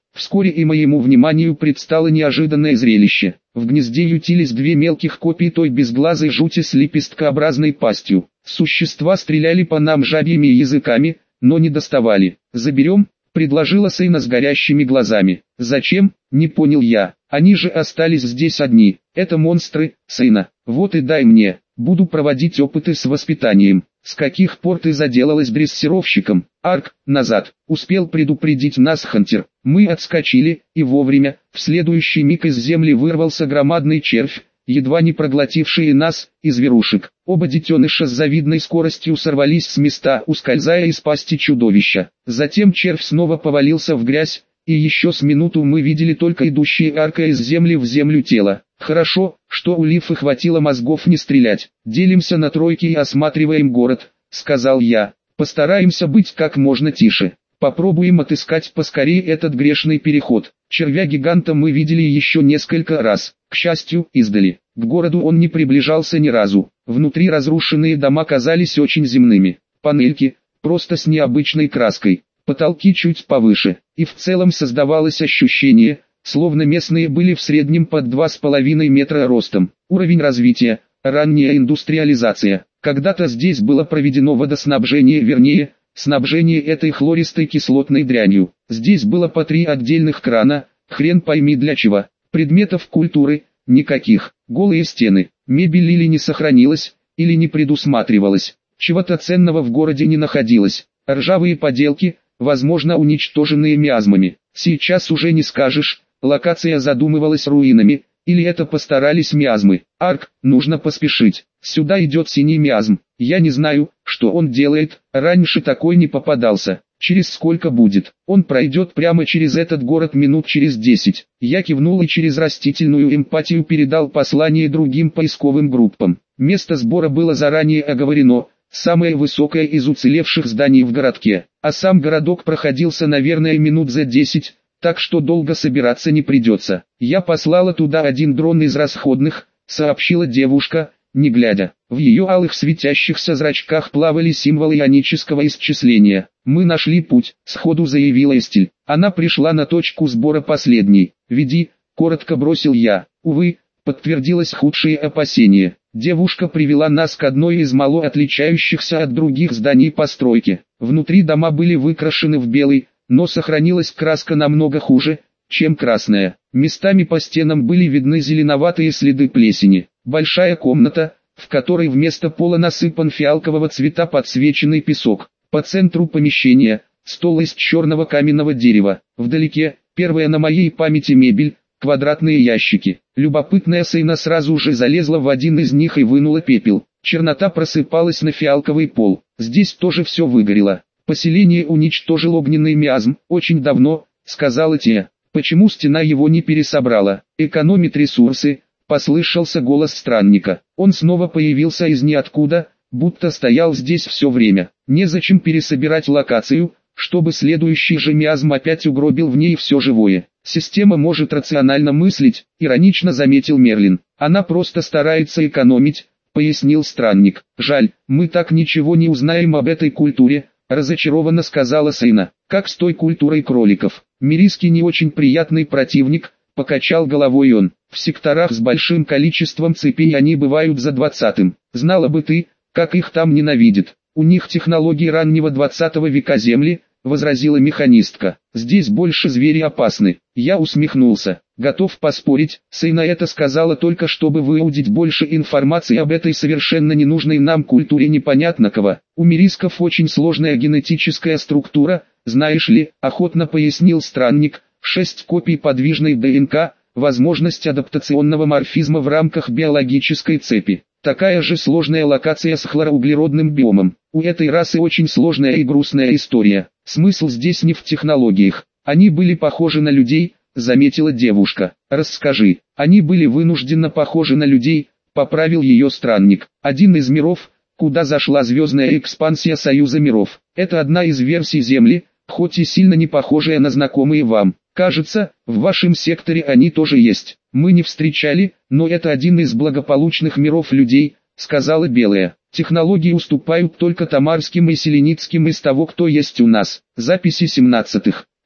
Вскоре и моему вниманию предстало неожиданное зрелище. В гнезде ютились две мелких копии той безглазой жути с лепесткообразной пастью. Существа стреляли по нам жабьими языками, но не доставали. «Заберем?» — предложила Сейна с горящими глазами. «Зачем?» — не понял я. «Они же остались здесь одни. Это монстры, Сейна. Вот и дай мне. Буду проводить опыты с воспитанием». «С каких пор ты заделалась дрессировщиком?» «Арк, назад!» — успел предупредить нас Хантер. Мы отскочили, и вовремя, в следующий миг из земли вырвался громадный червь, едва не проглотивший нас, и зверушек. Оба детеныша с завидной скоростью сорвались с места, ускользая из пасти чудовища. Затем червь снова повалился в грязь, и еще с минуту мы видели только идущие аркой из земли в землю тело. «Хорошо, что у Лифы хватило мозгов не стрелять. Делимся на тройки и осматриваем город», — сказал я. «Постараемся быть как можно тише. Попробуем отыскать поскорее этот грешный переход». Червя-гиганта мы видели еще несколько раз, к счастью, издали. К городу он не приближался ни разу. Внутри разрушенные дома казались очень земными. Панельки, просто с необычной краской. Потолки чуть повыше. И в целом создавалось ощущение, словно местные были в среднем под два с половиной метра ростом. Уровень развития, ранняя индустриализация. Когда-то здесь было проведено водоснабжение, вернее, снабжение этой хлористой кислотной дрянью. Здесь было по три отдельных крана, хрен пойми для чего. Предметов культуры никаких. Голые стены, мебель или не сохранилась, или не предусматривалась. Чего-то ценного в городе не находилось. Ржавые поделки, возможно уничтоженные миазмами. Сейчас уже не скажешь, локация задумывалась руинами, или это постарались миазмы. Арк, нужно поспешить. Сюда идет синий миазм. Я не знаю, что он делает, раньше такой не попадался. Через сколько будет? Он пройдет прямо через этот город минут через десять. Я кивнул и через растительную эмпатию передал послание другим поисковым группам. Место сбора было заранее оговорено. Самое высокое из уцелевших зданий в городке, а сам городок проходился, наверное, минут за десять, так что долго собираться не придется. Я послала туда один дрон из расходных, сообщила девушка, не глядя. В ее алых светящихся зрачках плавали символы ионического исчисления. «Мы нашли путь», — сходу заявила Эстель. Она пришла на точку сбора последней. «Веди», — коротко бросил я. Увы, подтвердилось худшее опасение. Девушка привела нас к одной из мало отличающихся от других зданий постройки. Внутри дома были выкрашены в белый, но сохранилась краска намного хуже, чем красная. Местами по стенам были видны зеленоватые следы плесени. Большая комната, в которой вместо пола насыпан фиалкового цвета подсвеченный песок. По центру помещения – стол из черного каменного дерева. Вдалеке – первая на моей памяти мебель – квадратные ящики. Любопытная Сейна сразу же залезла в один из них и вынула пепел. Чернота просыпалась на фиалковый пол. Здесь тоже все выгорело. Поселение уничтожил огненный миазм. Очень давно, сказала Тия. Почему стена его не пересобрала? Экономит ресурсы, послышался голос странника. Он снова появился из ниоткуда, будто стоял здесь все время. Незачем пересобирать локацию, чтобы следующий же миазм опять угробил в ней все живое. Система может рационально мыслить, иронично заметил Мерлин. Она просто старается экономить, пояснил странник. Жаль, мы так ничего не узнаем об этой культуре, разочарованно сказала Сейна. Как с той культурой кроликов. Мириски не очень приятный противник, покачал головой он. В секторах с большим количеством цепей они бывают за двадцатым. Знала бы ты, как их там ненавидят. У них технологии раннего двадцатого века Земли, возразила механистка. Здесь больше звери опасны. Я усмехнулся. Готов поспорить, Сейна это сказала только чтобы выудить больше информации об этой совершенно ненужной нам культуре непонятно кого. У мирисков очень сложная генетическая структура, знаешь ли, охотно пояснил странник. Шесть копий подвижной ДНК, возможность адаптационного морфизма в рамках биологической цепи. Такая же сложная локация с хлороуглеродным биомом. У этой расы очень сложная и грустная история. Смысл здесь не в технологиях. Они были похожи на людей, заметила девушка. Расскажи. Они были вынужденно похожи на людей, поправил ее странник. Один из миров, куда зашла звездная экспансия Союза миров. Это одна из версий Земли, хоть и сильно не похожая на знакомые вам. Кажется, в вашем секторе они тоже есть. Мы не встречали, но это один из благополучных миров людей, сказала Белая. Технологии уступают только тамарским и селеницким из того, кто есть у нас. Записи семнадцатых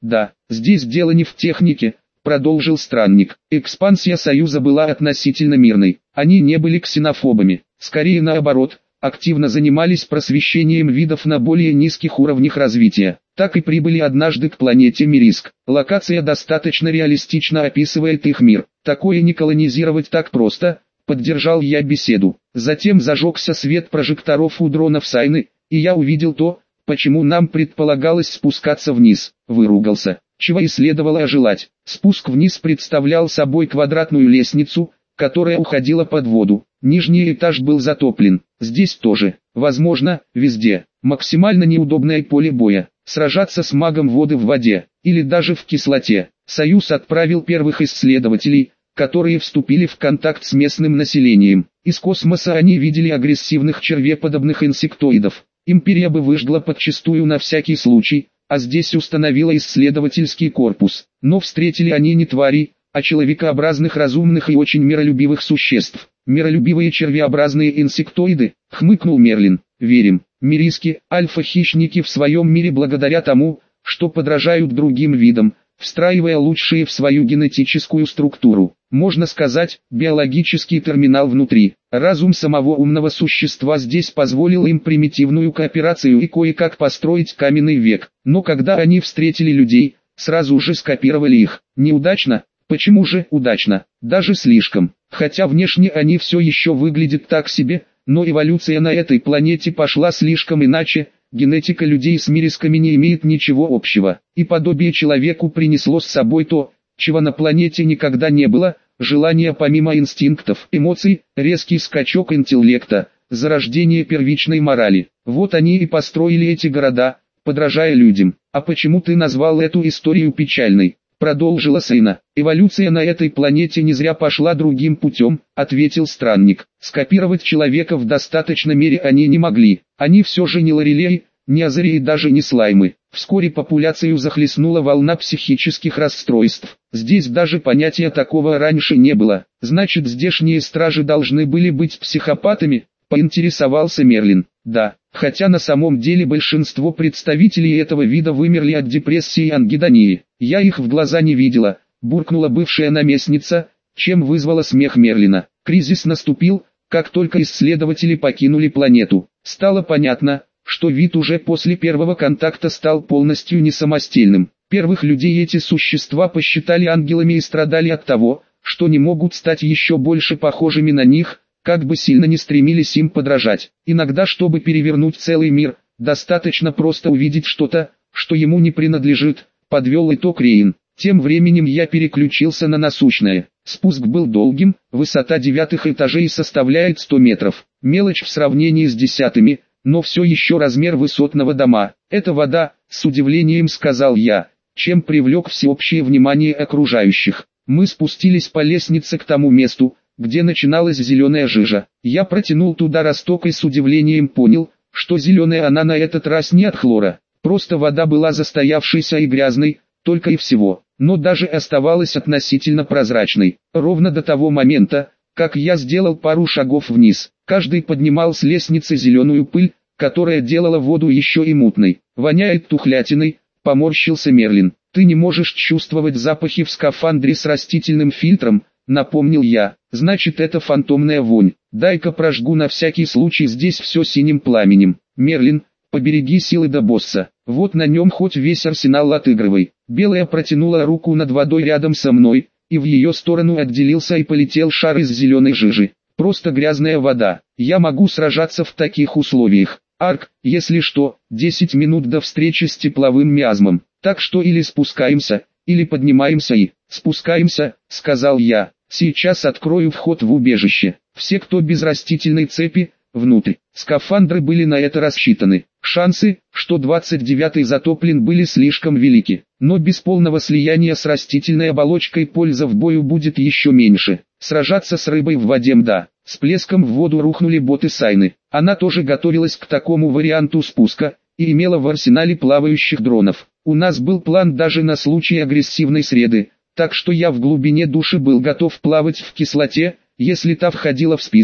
Да, здесь дело не в технике, продолжил странник. Экспансия Союза была относительно мирной. Они не были ксенофобами, скорее наоборот, активно занимались просвещением видов на более низких уровнях развития. Так и прибыли однажды к планете Мириск. Локация достаточно реалистично описывает их мир. Такое не колонизировать так просто, поддержал я беседу. Затем зажегся свет прожекторов у дронов Сайны, и я увидел то, почему нам предполагалось спускаться вниз. Выругался, чего и следовало желать. Спуск вниз представлял собой квадратную лестницу, которая уходила под воду. Нижний этаж был затоплен. Здесь тоже, возможно, везде. Максимально неудобное поле боя. Сражаться с магом воды в воде, или даже в кислоте. Союз отправил первых исследователей, которые вступили в контакт с местным населением. Из космоса они видели агрессивных червеподобных инсектоидов. Империя бы выжгла подчистую на всякий случай, а здесь установила исследовательский корпус. Но встретили они не твари, а человекообразных разумных и очень миролюбивых существ. Миролюбивые червеобразные инсектоиды, хмыкнул Мерлин. Верим, мириски, альфа-хищники в своем мире благодаря тому, что подражают другим видам, встраивая лучшие в свою генетическую структуру. Можно сказать, биологический терминал внутри. Разум самого умного существа здесь позволил им примитивную кооперацию и кое-как построить каменный век. Но когда они встретили людей, сразу же скопировали их. Неудачно? Почему же удачно? Даже слишком. Хотя внешне они все еще выглядят так себе, но эволюция на этой планете пошла слишком иначе. Генетика людей с мирисками не имеет ничего общего, и подобие человеку принесло с собой то, чего на планете никогда не было, желание помимо инстинктов, эмоций, резкий скачок интеллекта, зарождение первичной морали. Вот они и построили эти города, подражая людям. А почему ты назвал эту историю печальной? Продолжила Сейна. Эволюция на этой планете не зря пошла другим путем, ответил странник. Скопировать человека в достаточной мере они не могли. Они все же не лорелеи, не азари и даже не слаймы. Вскоре популяцию захлестнула волна психических расстройств. Здесь даже понятия такого раньше не было. Значит, здешние стражи должны были быть психопатами, поинтересовался Мерлин. Да, хотя на самом деле большинство представителей этого вида вымерли от депрессии и ангидонии. Я их в глаза не видела, буркнула бывшая наместница, чем вызвала смех Мерлина. Кризис наступил, как только исследователи покинули планету. Стало понятно, что вид уже после первого контакта стал полностью несамостельным. Первых людей эти существа посчитали ангелами и страдали от того, что не могут стать еще больше похожими на них, как бы сильно не стремились им подражать. Иногда, чтобы перевернуть целый мир, достаточно просто увидеть что-то, что ему не принадлежит, подвел итог Рейн. Тем временем я переключился на насущное. Спуск был долгим, высота девятых этажей составляет сто метров. Мелочь в сравнении с десятыми, но все еще размер высотного дома. Это вода, с удивлением сказал я, чем привлек всеобщее внимание окружающих. Мы спустились по лестнице к тому месту, где начиналась зеленая жижа. Я протянул туда росток и с удивлением понял, что зеленая она на этот раз не от хлора. Просто вода была застоявшейся и грязной, только и всего. Но даже оставалась относительно прозрачной. Ровно до того момента, как я сделал пару шагов вниз. Каждый поднимал с лестницы зеленую пыль, которая делала воду еще и мутной. Воняет тухлятиной, поморщился Мерлин. Ты не можешь чувствовать запахи в скафандре с растительным фильтром, напомнил я. Значит, это фантомная вонь. Дай-ка прожгу на всякий случай здесь все синим пламенем. Мерлин, побереги силы до босса. Вот на нем хоть весь арсенал отыгрывай. Белая протянула руку над водой рядом со мной, и в ее сторону отделился и полетел шар из зеленой жижи. Просто грязная вода. Я могу сражаться в таких условиях. Арк, если что, десять минут до встречи с тепловым миазмом. Так что или спускаемся, или поднимаемся и... Спускаемся, сказал я. Сейчас открою вход в убежище. Все, кто без растительной цепи, внутрь. Скафандры были на это рассчитаны. Шансы, что двадцать девятый затоплен, были слишком велики. Но без полного слияния с растительной оболочкой польза в бою будет еще меньше. Сражаться с рыбой в воде да. С плеском в воду рухнули боты Сайны. Она тоже готовилась к такому варианту спуска, и имела в арсенале плавающих дронов. У нас был план даже на случай агрессивной среды. Так что я в глубине души был готов плавать в кислоте, если та входила в список,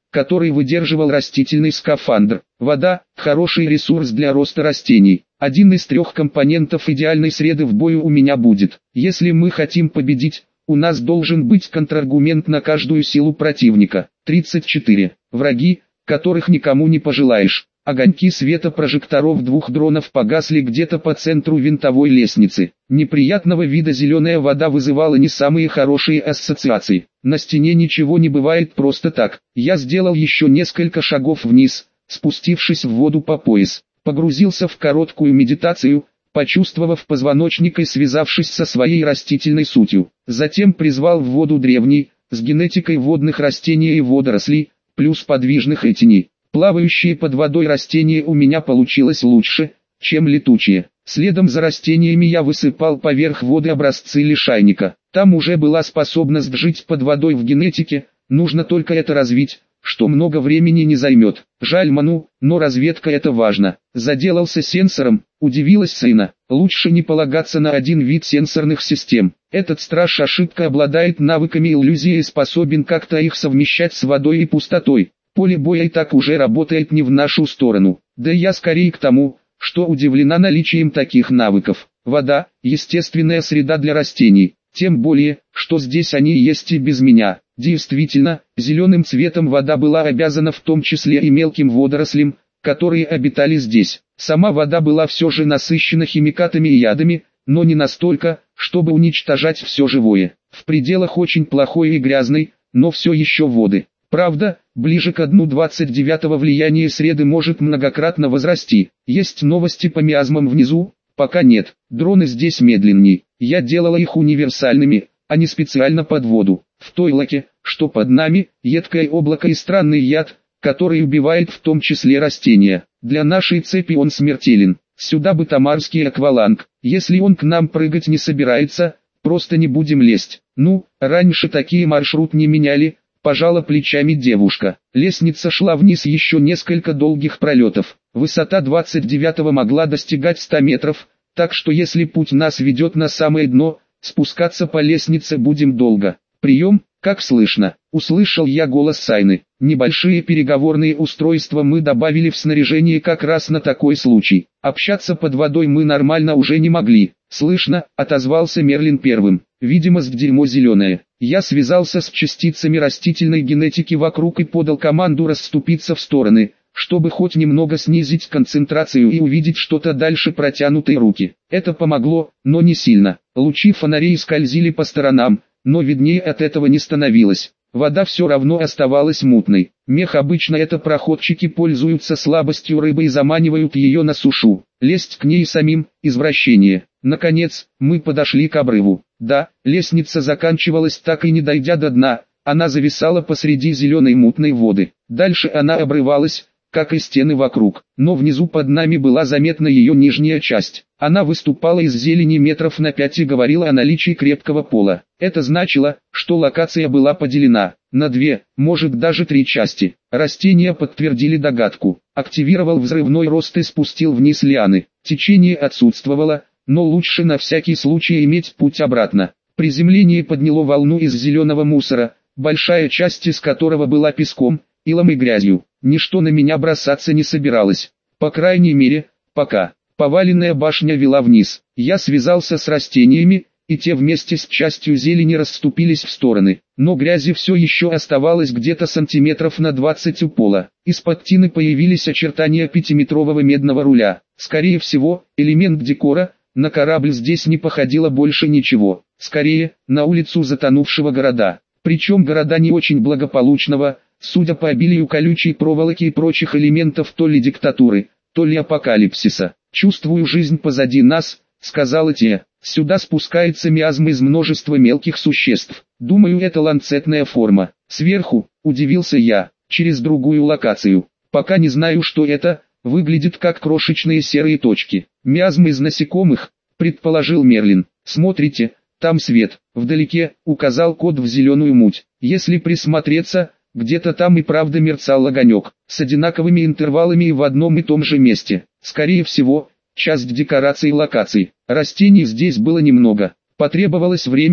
который выдерживал растительный скафандр. Вода – хороший ресурс для роста растений. Один из трех компонентов идеальной среды в бою у меня будет. Если мы хотим победить, у нас должен быть контраргумент на каждую силу противника. тридцать четыре. Враги, которых никому не пожелаешь. Огоньки света прожекторов двух дронов погасли где-то по центру винтовой лестницы. Неприятного вида зеленая вода вызывала не самые хорошие ассоциации. На стене ничего не бывает просто так. Я сделал еще несколько шагов вниз, спустившись в воду по пояс. Погрузился в короткую медитацию, почувствовав позвоночник и связавшись со своей растительной сутью. Затем призвал в воду древний, с генетикой водных растений и водорослей, плюс подвижных этини. Плавающие под водой растения у меня получилось лучше, чем летучие. Следом за растениями я высыпал поверх воды образцы лишайника. Там уже была способность жить под водой в генетике, нужно только это развить, что много времени не займет. Жаль ману, но разведка это важно. Заделался сенсором, удивилась Сейна. Лучше не полагаться на один вид сенсорных систем. Этот страж ошибка обладает навыками иллюзии и способен как-то их совмещать с водой и пустотой. Поле боя и так уже работает не в нашу сторону. Да я скорее к тому, что удивлена наличием таких навыков. Вода – естественная среда для растений. Тем более, что здесь они есть и без меня. Действительно, зеленым цветом вода была обязана в том числе и мелким водорослям, которые обитали здесь. Сама вода была все же насыщена химикатами и ядами, но не настолько, чтобы уничтожать все живое. В пределах очень плохой и грязной, но все еще воды. Правда, ближе к одной двадцать девятого влияние среды может многократно возрасти. Есть новости по миазмам внизу? Пока нет. Дроны здесь медленней. Я делала их универсальными, а не специально под воду. В той лаке, что под нами, едкое облако и странный яд, который убивает в том числе растения. Для нашей цепи он смертелен. Сюда бы тамарский акваланг. Если он к нам прыгать не собирается, просто не будем лезть. Ну, раньше такие маршрут не меняли. Пожала плечами девушка. Лестница шла вниз еще несколько долгих пролетов. Высота двадцать девятого могла достигать ста метров, так что если путь нас ведет на самое дно, спускаться по лестнице будем долго. Прием, как слышно, услышал я голос Сайны. Небольшие переговорные устройства мы добавили в снаряжение как раз на такой случай. Общаться под водой мы нормально уже не могли. Слышно, отозвался Мерлин первым. Видимость дерьмо зеленое. Я связался с частицами растительной генетики вокруг и подал команду расступиться в стороны, чтобы хоть немного снизить концентрацию и увидеть что-то дальше протянутой руки. Это помогло, но не сильно. Лучи фонарей скользили по сторонам, но виднее от этого не становилось. Вода все равно оставалась мутной. Мех обычно это проходчики пользуются слабостью рыбы и заманивают ее на сушу. Лезть к ней самим – извращение. Наконец, мы подошли к обрыву. Да, лестница заканчивалась так и не дойдя до дна, она зависала посреди зеленой мутной воды. Дальше она обрывалась, как и стены вокруг, но внизу под нами была заметна ее нижняя часть. Она выступала из зелени метров на пять и говорила о наличии крепкого пола. Это значило, что локация была поделена на две, может даже три части. Растения подтвердили догадку. Активировал взрывной рост и спустил вниз лианы. Течение отсутствовало, но лучше на всякий случай иметь путь обратно. Приземление подняло волну из зеленого мусора, большая часть из которого была песком, илом и грязью. Ничто на меня бросаться не собиралось. По крайней мере, пока. Поваленная башня вела вниз. Я связался с растениями, и те вместе с частью зелени расступились в стороны. Но грязи все еще оставалось где-то сантиметров на двадцать у пола. Из-под тины появились очертания пятиметрового медного руля. Скорее всего, элемент декора. На корабль здесь не походило больше ничего. Скорее, на улицу затонувшего города. Причем города не очень благополучного, судя по обилию колючей проволоки и прочих элементов то ли диктатуры, то ли апокалипсиса. «Чувствую жизнь позади нас», — сказала те. «Сюда спускается миазм из множества мелких существ. Думаю, это ланцетная форма. Сверху, удивился я, через другую локацию. Пока не знаю, что это, выглядит как крошечные серые точки. Миазм из насекомых», — предположил Мерлин. «Смотрите, там свет». Вдалеке, указал кот в зеленую муть. Если присмотреться, где-то там и правда мерцал огонек, с одинаковыми интервалами и в одном и том же месте. Скорее всего, часть декораций локаций. Растений здесь было немного. Потребовалось время,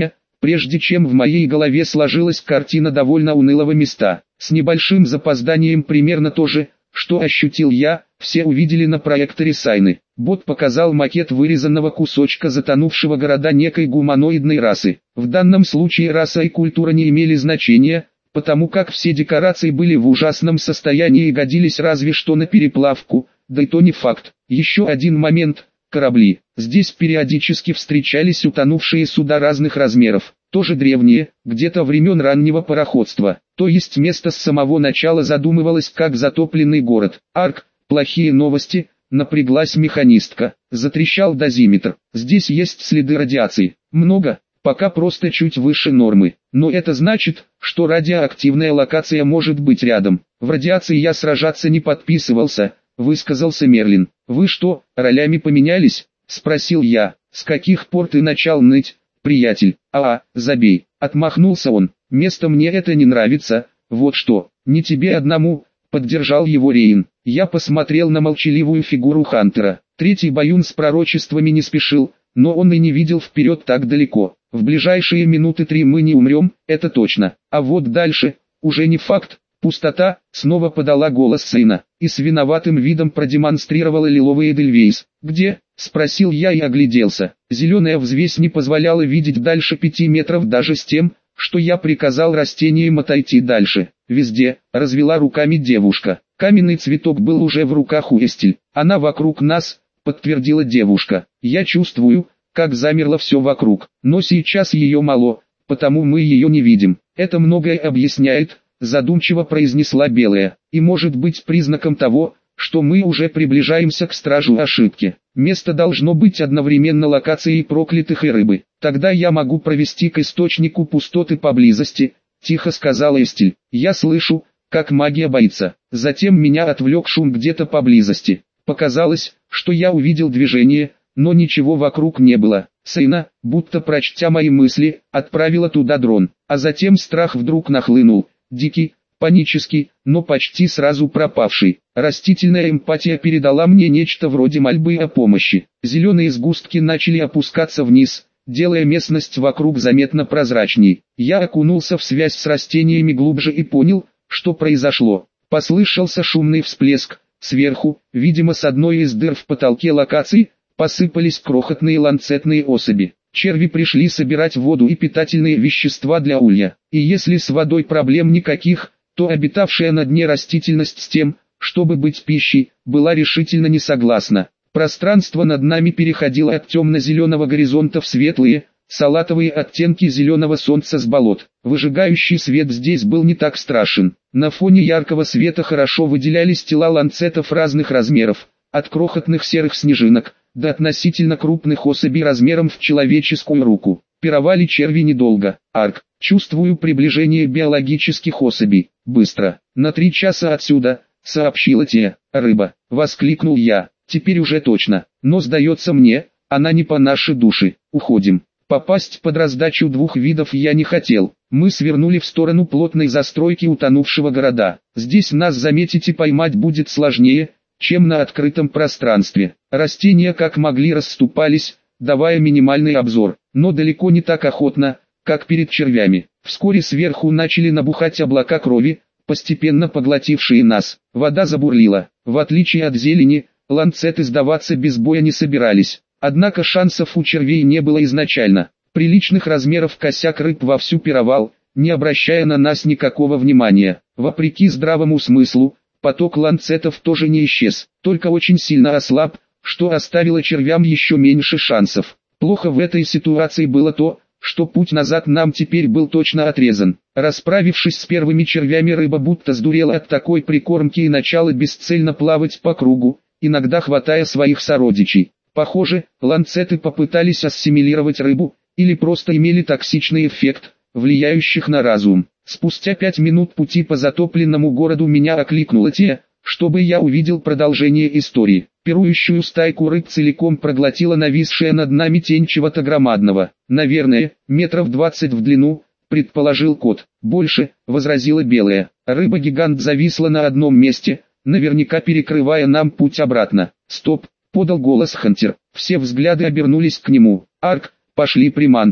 прежде чем в моей голове сложилась картина довольно унылого места. С небольшим запозданием примерно то же, что ощутил я, все увидели на проекторе Сайны. Бот показал макет вырезанного кусочка затонувшего города некой гуманоидной расы. В данном случае раса и культура не имели значения, потому как все декорации были в ужасном состоянии и годились разве что на переплавку, да и то не факт. Еще один момент – корабли. Здесь периодически встречались утонувшие суда разных размеров, тоже древние, где-то времен раннего пароходства, то есть место с самого начала задумывалось как затопленный город. Арк, плохие новости, напряглась механистка, затрещал дозиметр. Здесь есть следы радиации, много, пока просто чуть выше нормы, но это значит, что радиоактивная локация может быть рядом. В радиации я сражаться не подписывался, высказался Мерлин. Вы что, ролями поменялись? Спросил я. С каких пор ты начал ныть, приятель? А, забей, отмахнулся он. Место мне это не нравится, вот что, не тебе одному, поддержал его Рейн. Я посмотрел на молчаливую фигуру Хантера. Третий Баюн с пророчествами не спешил, но он и не видел вперед так далеко. В ближайшие минуты три мы не умрем, это точно. А вот дальше, уже не факт. Пустота, снова подала голос сына, и с виноватым видом продемонстрировала лиловый Эдельвейс. «Где?» – спросил я и огляделся. Зеленая взвесь не позволяла видеть дальше пяти метров даже с тем, что я приказал растениям отойти дальше. «Везде», – развела руками девушка. Каменный цветок был уже в руках у Эстель. «Она вокруг нас», – подтвердила девушка. «Я чувствую, как замерло все вокруг, но сейчас ее мало, потому мы ее не видим. Это многое объясняет», – задумчиво произнесла Белая, и может быть признаком того, что мы уже приближаемся к стражу ошибки. Место должно быть одновременно локацией проклятых и рыбы. Тогда я могу провести к источнику пустоты поблизости, тихо сказала Эстель. Я слышу, как магия боится. Затем меня отвлек шум где-то поблизости. Показалось, что я увидел движение, но ничего вокруг не было. Сейна, будто прочтя мои мысли, отправила туда дрон, а затем страх вдруг нахлынул. Дикий, панический, но почти сразу пропавший. Растительная эмпатия передала мне нечто вроде мольбы о помощи. Зеленые сгустки начали опускаться вниз, делая местность вокруг заметно прозрачней. Я окунулся в связь с растениями глубже и понял, что произошло. Послышался шумный всплеск. Сверху, видимо с одной из дыр в потолке локации, посыпались крохотные ланцетные особи. Черви пришли собирать воду и питательные вещества для улья. И если с водой проблем никаких, то обитавшая на дне растительность с тем, чтобы быть пищей, была решительно не согласна. Пространство над нами переходило от темно-зеленого горизонта в светлые, салатовые оттенки зеленого солнца с болот. Выжигающий свет здесь был не так страшен. На фоне яркого света хорошо выделялись тела ланцетов разных размеров, от крохотных серых снежинок до относительно крупных особей размером в человеческую руку. Пировали черви недолго. Арк, чувствую приближение биологических особей. Быстро. На три часа отсюда, сообщила те. Рыба, воскликнул я. Теперь уже точно. Но сдается мне, она не по нашей душе. Уходим. Попасть под раздачу двух видов я не хотел. Мы свернули в сторону плотной застройки утонувшего города. Здесь нас заметить и поймать будет сложнее, чем на открытом пространстве. Растения как могли расступались, давая минимальный обзор, но далеко не так охотно, как перед червями. Вскоре сверху начали набухать облака крови, постепенно поглотившие нас. Вода забурлила. В отличие от зелени, ланцеты сдаваться без боя не собирались. Однако шансов у червей не было изначально. Приличных размеров косяк рыб вовсю пировал, не обращая на нас никакого внимания. Вопреки здравому смыслу, поток ланцетов тоже не исчез, только очень сильно ослаб, что оставило червям еще меньше шансов. Плохо в этой ситуации было то, что путь назад нам теперь был точно отрезан. Расправившись с первыми червями, рыба будто сдурела от такой прикормки и начала бесцельно плавать по кругу, иногда хватая своих сородичей. Похоже, ланцеты попытались ассимилировать рыбу, или просто имели токсичный эффект, влияющих на разум. Спустя пять минут пути по затопленному городу меня окликнуло те, чтобы я увидел продолжение истории. Пирующую стайку рыб целиком проглотила нависшая над нами тень чего-то громадного. Наверное, метров двадцать в длину, предположил кот. Больше, возразила Белая. Рыба-гигант зависла на одном месте, наверняка перекрывая нам путь обратно. Стоп, подал голос Хантер. Все взгляды обернулись к нему. Арк, пошли приманку.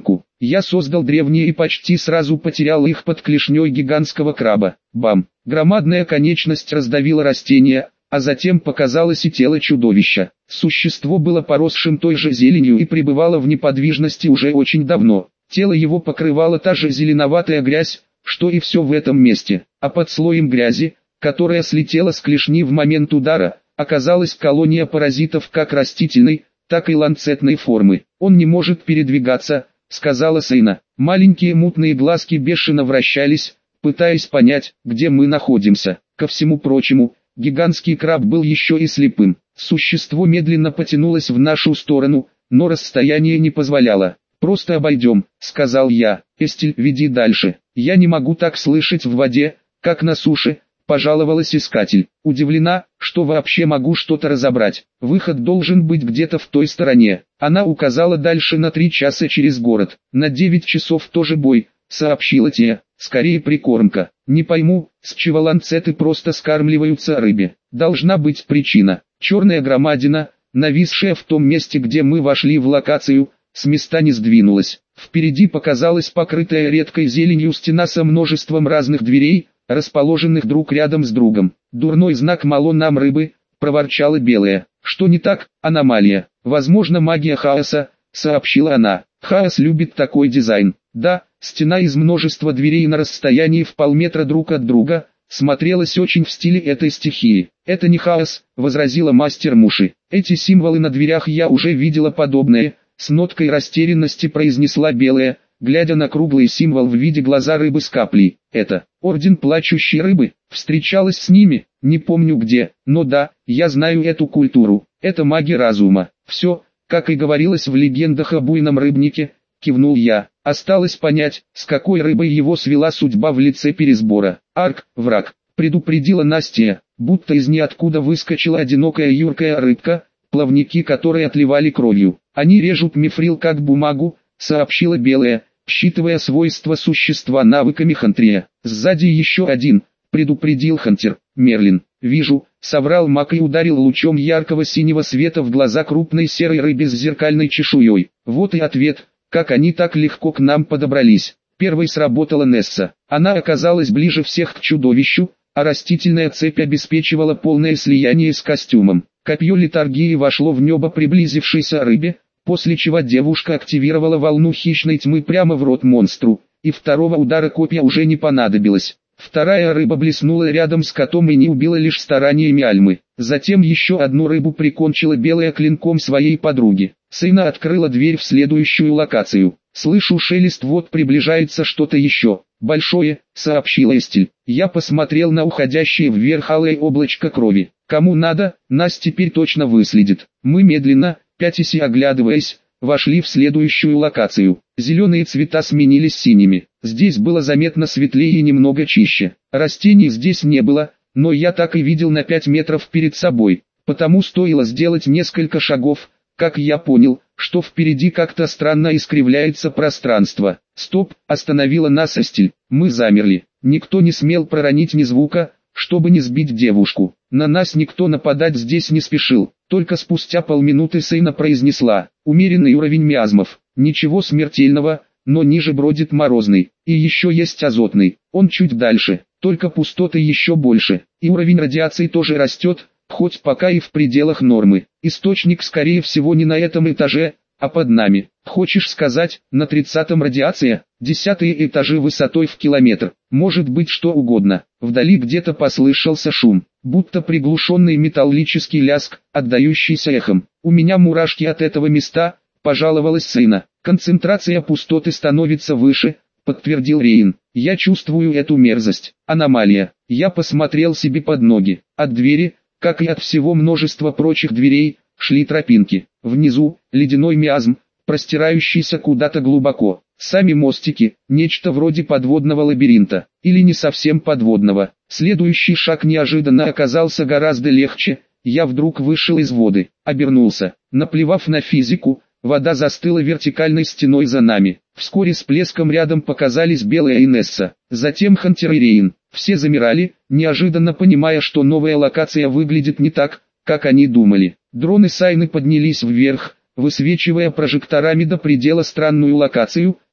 Я создал древние и почти сразу потерял их под клешней гигантского краба. Бам! Громадная конечность раздавила растение, а затем показалось и тело чудовища. Существо было поросшим той же зеленью и пребывало в неподвижности уже очень давно. Тело его покрывала та же зеленоватая грязь, что и все в этом месте, а под слоем грязи, которая слетела с клешни в момент удара, оказалась колония паразитов как растительной, так и ланцетной формы. «Он не может передвигаться», — сказала Сейна. Маленькие мутные глазки бешено вращались, пытаясь понять, где мы находимся. Ко всему прочему, гигантский краб был еще и слепым. Существо медленно потянулось в нашу сторону, но расстояние не позволяло. «Просто обойдем», — сказал я. «Эстель, веди дальше. Я не могу так слышать в воде, как на суше», — пожаловалась искатель. Удивлена, что вообще могу что-то разобрать. Выход должен быть где-то в той стороне. Она указала дальше на три часа через город. На девять часов тоже бой, сообщила Тея. Скорее прикормка. Не пойму, с чего ланцеты просто скармливаются рыбе. Должна быть причина. Черная громадина, нависшая в том месте, где мы вошли в локацию, с места не сдвинулась. Впереди показалась покрытая редкой зеленью стена со множеством разных дверей, расположенных друг рядом с другом. «Дурной знак мало нам рыбы», — проворчала Белая. «Что не так? Аномалия. Возможно, магия хаоса», — сообщила она. «Хаос любит такой дизайн». Да, стена из множества дверей на расстоянии в полметра друг от друга, смотрелась очень в стиле этой стихии. «Это не хаос», — возразила мастер Муши. «Эти символы на дверях я уже видела подобные», — с ноткой растерянности произнесла Белая, глядя на круглый символ в виде глаза рыбы с каплей. «Это орден плачущей рыбы. Встречалась с ними, не помню где, но да, я знаю эту культуру. Это маги разума. Все, как и говорилось в легендах о буйном рыбнике», — кивнул я. Осталось понять, с какой рыбой его свела судьба в лице пересбора. «Арк, враг», — предупредила Настя, будто из ниоткуда выскочила одинокая юркая рыбка, плавники которой отливали кровью. «Они режут мифрил как бумагу», — сообщила Белая, считывая свойства существа навыками Хантрия. «Сзади еще один», — предупредил Хантер. «Мерлин». «Вижу», — соврал маг и ударил лучом яркого синего света в глаза крупной серой рыбе с зеркальной чешуей. Вот и ответ, как они так легко к нам подобрались. Первой сработала Несса. Она оказалась ближе всех к чудовищу, а растительная цепь обеспечивала полное слияние с костюмом. Копье литургии вошло в небо приблизившейся рыбе, после чего девушка активировала волну хищной тьмы прямо в рот монстру, и второго удара копья уже не понадобилось. Вторая рыба блеснула рядом с котом и не убила лишь стараниями Альмы. Затем еще одну рыбу прикончила Белая клинком своей подруги. Сейна открыла дверь в следующую локацию. «Слышу шелест, вот приближается что-то еще. Большое», — сообщила Эстель. Я посмотрел на уходящее вверх алое облачко крови. «Кому надо, нас теперь точно выследит». Мы медленно, пятясь и оглядываясь, вошли в следующую локацию. Зеленые цвета сменились синими. Здесь было заметно светлее и немного чище. Растений здесь не было, но я так и видел на пять метров перед собой. Потому стоило сделать несколько шагов, как я понял, что впереди как-то странно искривляется пространство. «Стоп!» — остановила нас Эстель. Мы замерли. Никто не смел проронить ни звука, чтобы не сбить девушку. На нас никто нападать здесь не спешил. Только спустя полминуты Сейна произнесла: «Умеренный уровень миазмов. Ничего смертельного, но ниже бродит морозный. И еще есть азотный. Он чуть дальше, только пустоты еще больше. И уровень радиации тоже растет, хоть пока и в пределах нормы. Источник скорее всего не на этом этаже, а под нами. Хочешь сказать, на тридцатом радиация? Десятые этажи высотой в километр. Может быть что угодно». Вдали где-то послышался шум, будто приглушенный металлический лязг, отдающийся эхом. «У меня мурашки от этого места», — пожаловалась Сейна. «Концентрация пустоты становится выше», — подтвердил Рейн. «Я чувствую эту мерзость. Аномалия». Я посмотрел себе под ноги. От двери, как и от всего множества прочих дверей, шли тропинки. Внизу — ледяной миазм, простирающийся куда-то глубоко. Сами мостики — нечто вроде подводного лабиринта, или не совсем подводного. Следующий шаг неожиданно оказался гораздо легче. Я вдруг вышел из воды, обернулся. Наплевав на физику, вода застыла вертикальной стеной за нами. Вскоре с плеском рядом показались Белая и Несса. Затем Хантер и Рейн. Все замирали, неожиданно понимая, что новая локация выглядит не так, как они думали. Дроны Сайны поднялись вверх, высвечивая прожекторами до предела странную локацию,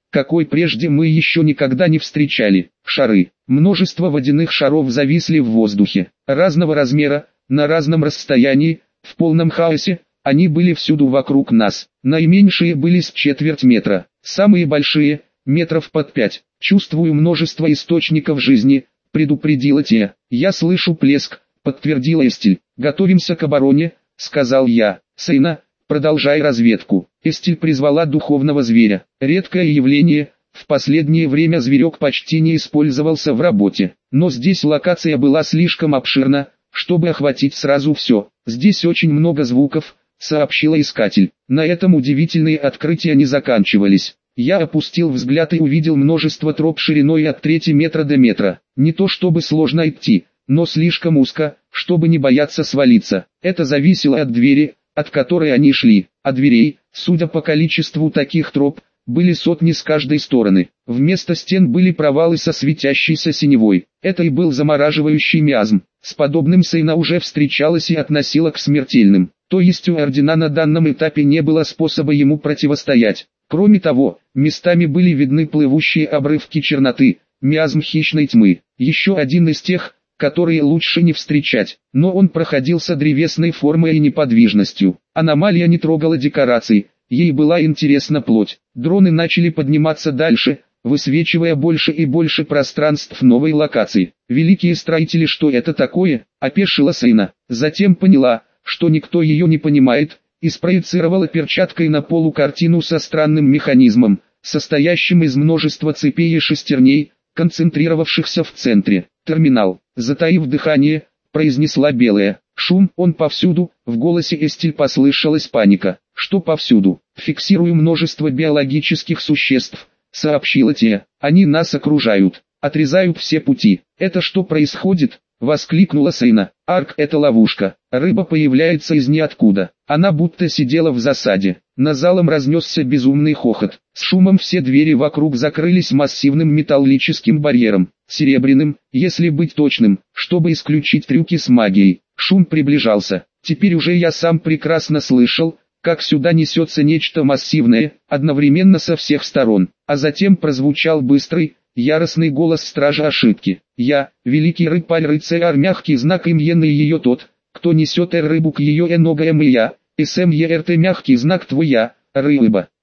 какой прежде мы еще никогда не встречали. Шары. Множество водяных шаров зависли в воздухе, разного размера, на разном расстоянии, в полном хаосе. Они были всюду вокруг нас. Наименьшие были с четверть метра, самые большие – метров под пять. Чувствую множество источников жизни, предупредила Тея. Я слышу плеск, подтвердила Эстель. Готовимся к обороне, сказал я. Сейна, продолжай разведку. Эстель призвала духовного зверя. Редкое явление, в последнее время зверек почти не использовался в работе. Но здесь локация была слишком обширна, чтобы охватить сразу все. Здесь очень много звуков, сообщила искатель. На этом удивительные открытия не заканчивались. Я опустил взгляд и увидел множество троп шириной от трети метра до метра. Не то чтобы сложно идти, но слишком узко, чтобы не бояться свалиться. Это зависело от двери, от которой они шли. А дверей, судя по количеству таких троп, были сотни с каждой стороны. Вместо стен были провалы со светящейся синевой. Это и был замораживающий миазм. С подобным Сейна уже встречалась и относила к смертельным. То есть у Ордена на данном этапе не было способа ему противостоять. Кроме того, местами были видны плывущие обрывки черноты, миазм хищной тьмы. Еще один из тех, которые лучше не встречать, но он проходился древесной формой и неподвижностью. Аномалия не трогала декораций, ей была интересна плоть. Дроны начали подниматься дальше, высвечивая больше и больше пространств новой локации. Великие строители, что это такое? Опешила Сейна. Затем поняла, что никто ее не понимает, и спроецировала перчаткой на полу картину со странным механизмом, состоящим из множества цепей и шестерней, концентрировавшихся в центре. Терминал. Затаив дыхание, произнесла Белая. Шум, он повсюду, в голосе Эстель послышалась паника. Что повсюду? Фиксирую множество биологических существ, сообщила Тея. Они нас окружают, отрезают все пути. Это что происходит? Воскликнула Сейна. Арк, это ловушка. Рыба появляется из ниоткуда. Она будто сидела в засаде. На залом разнесся безумный хохот. С шумом все двери вокруг закрылись массивным металлическим барьером. Серебряным, если быть точным, чтобы исключить трюки с магией. Шум приближался. Теперь уже я сам прекрасно слышал, как сюда несется нечто массивное, одновременно со всех сторон. А затем прозвучал быстрый, яростный голос стража ошибки. Я, великий рыбаль-рыцарь, мягкий знак именно и ее тот, кто несет эр рыбу к ее эногам и я, эсэм ерт мягкий знак твоя, рыба.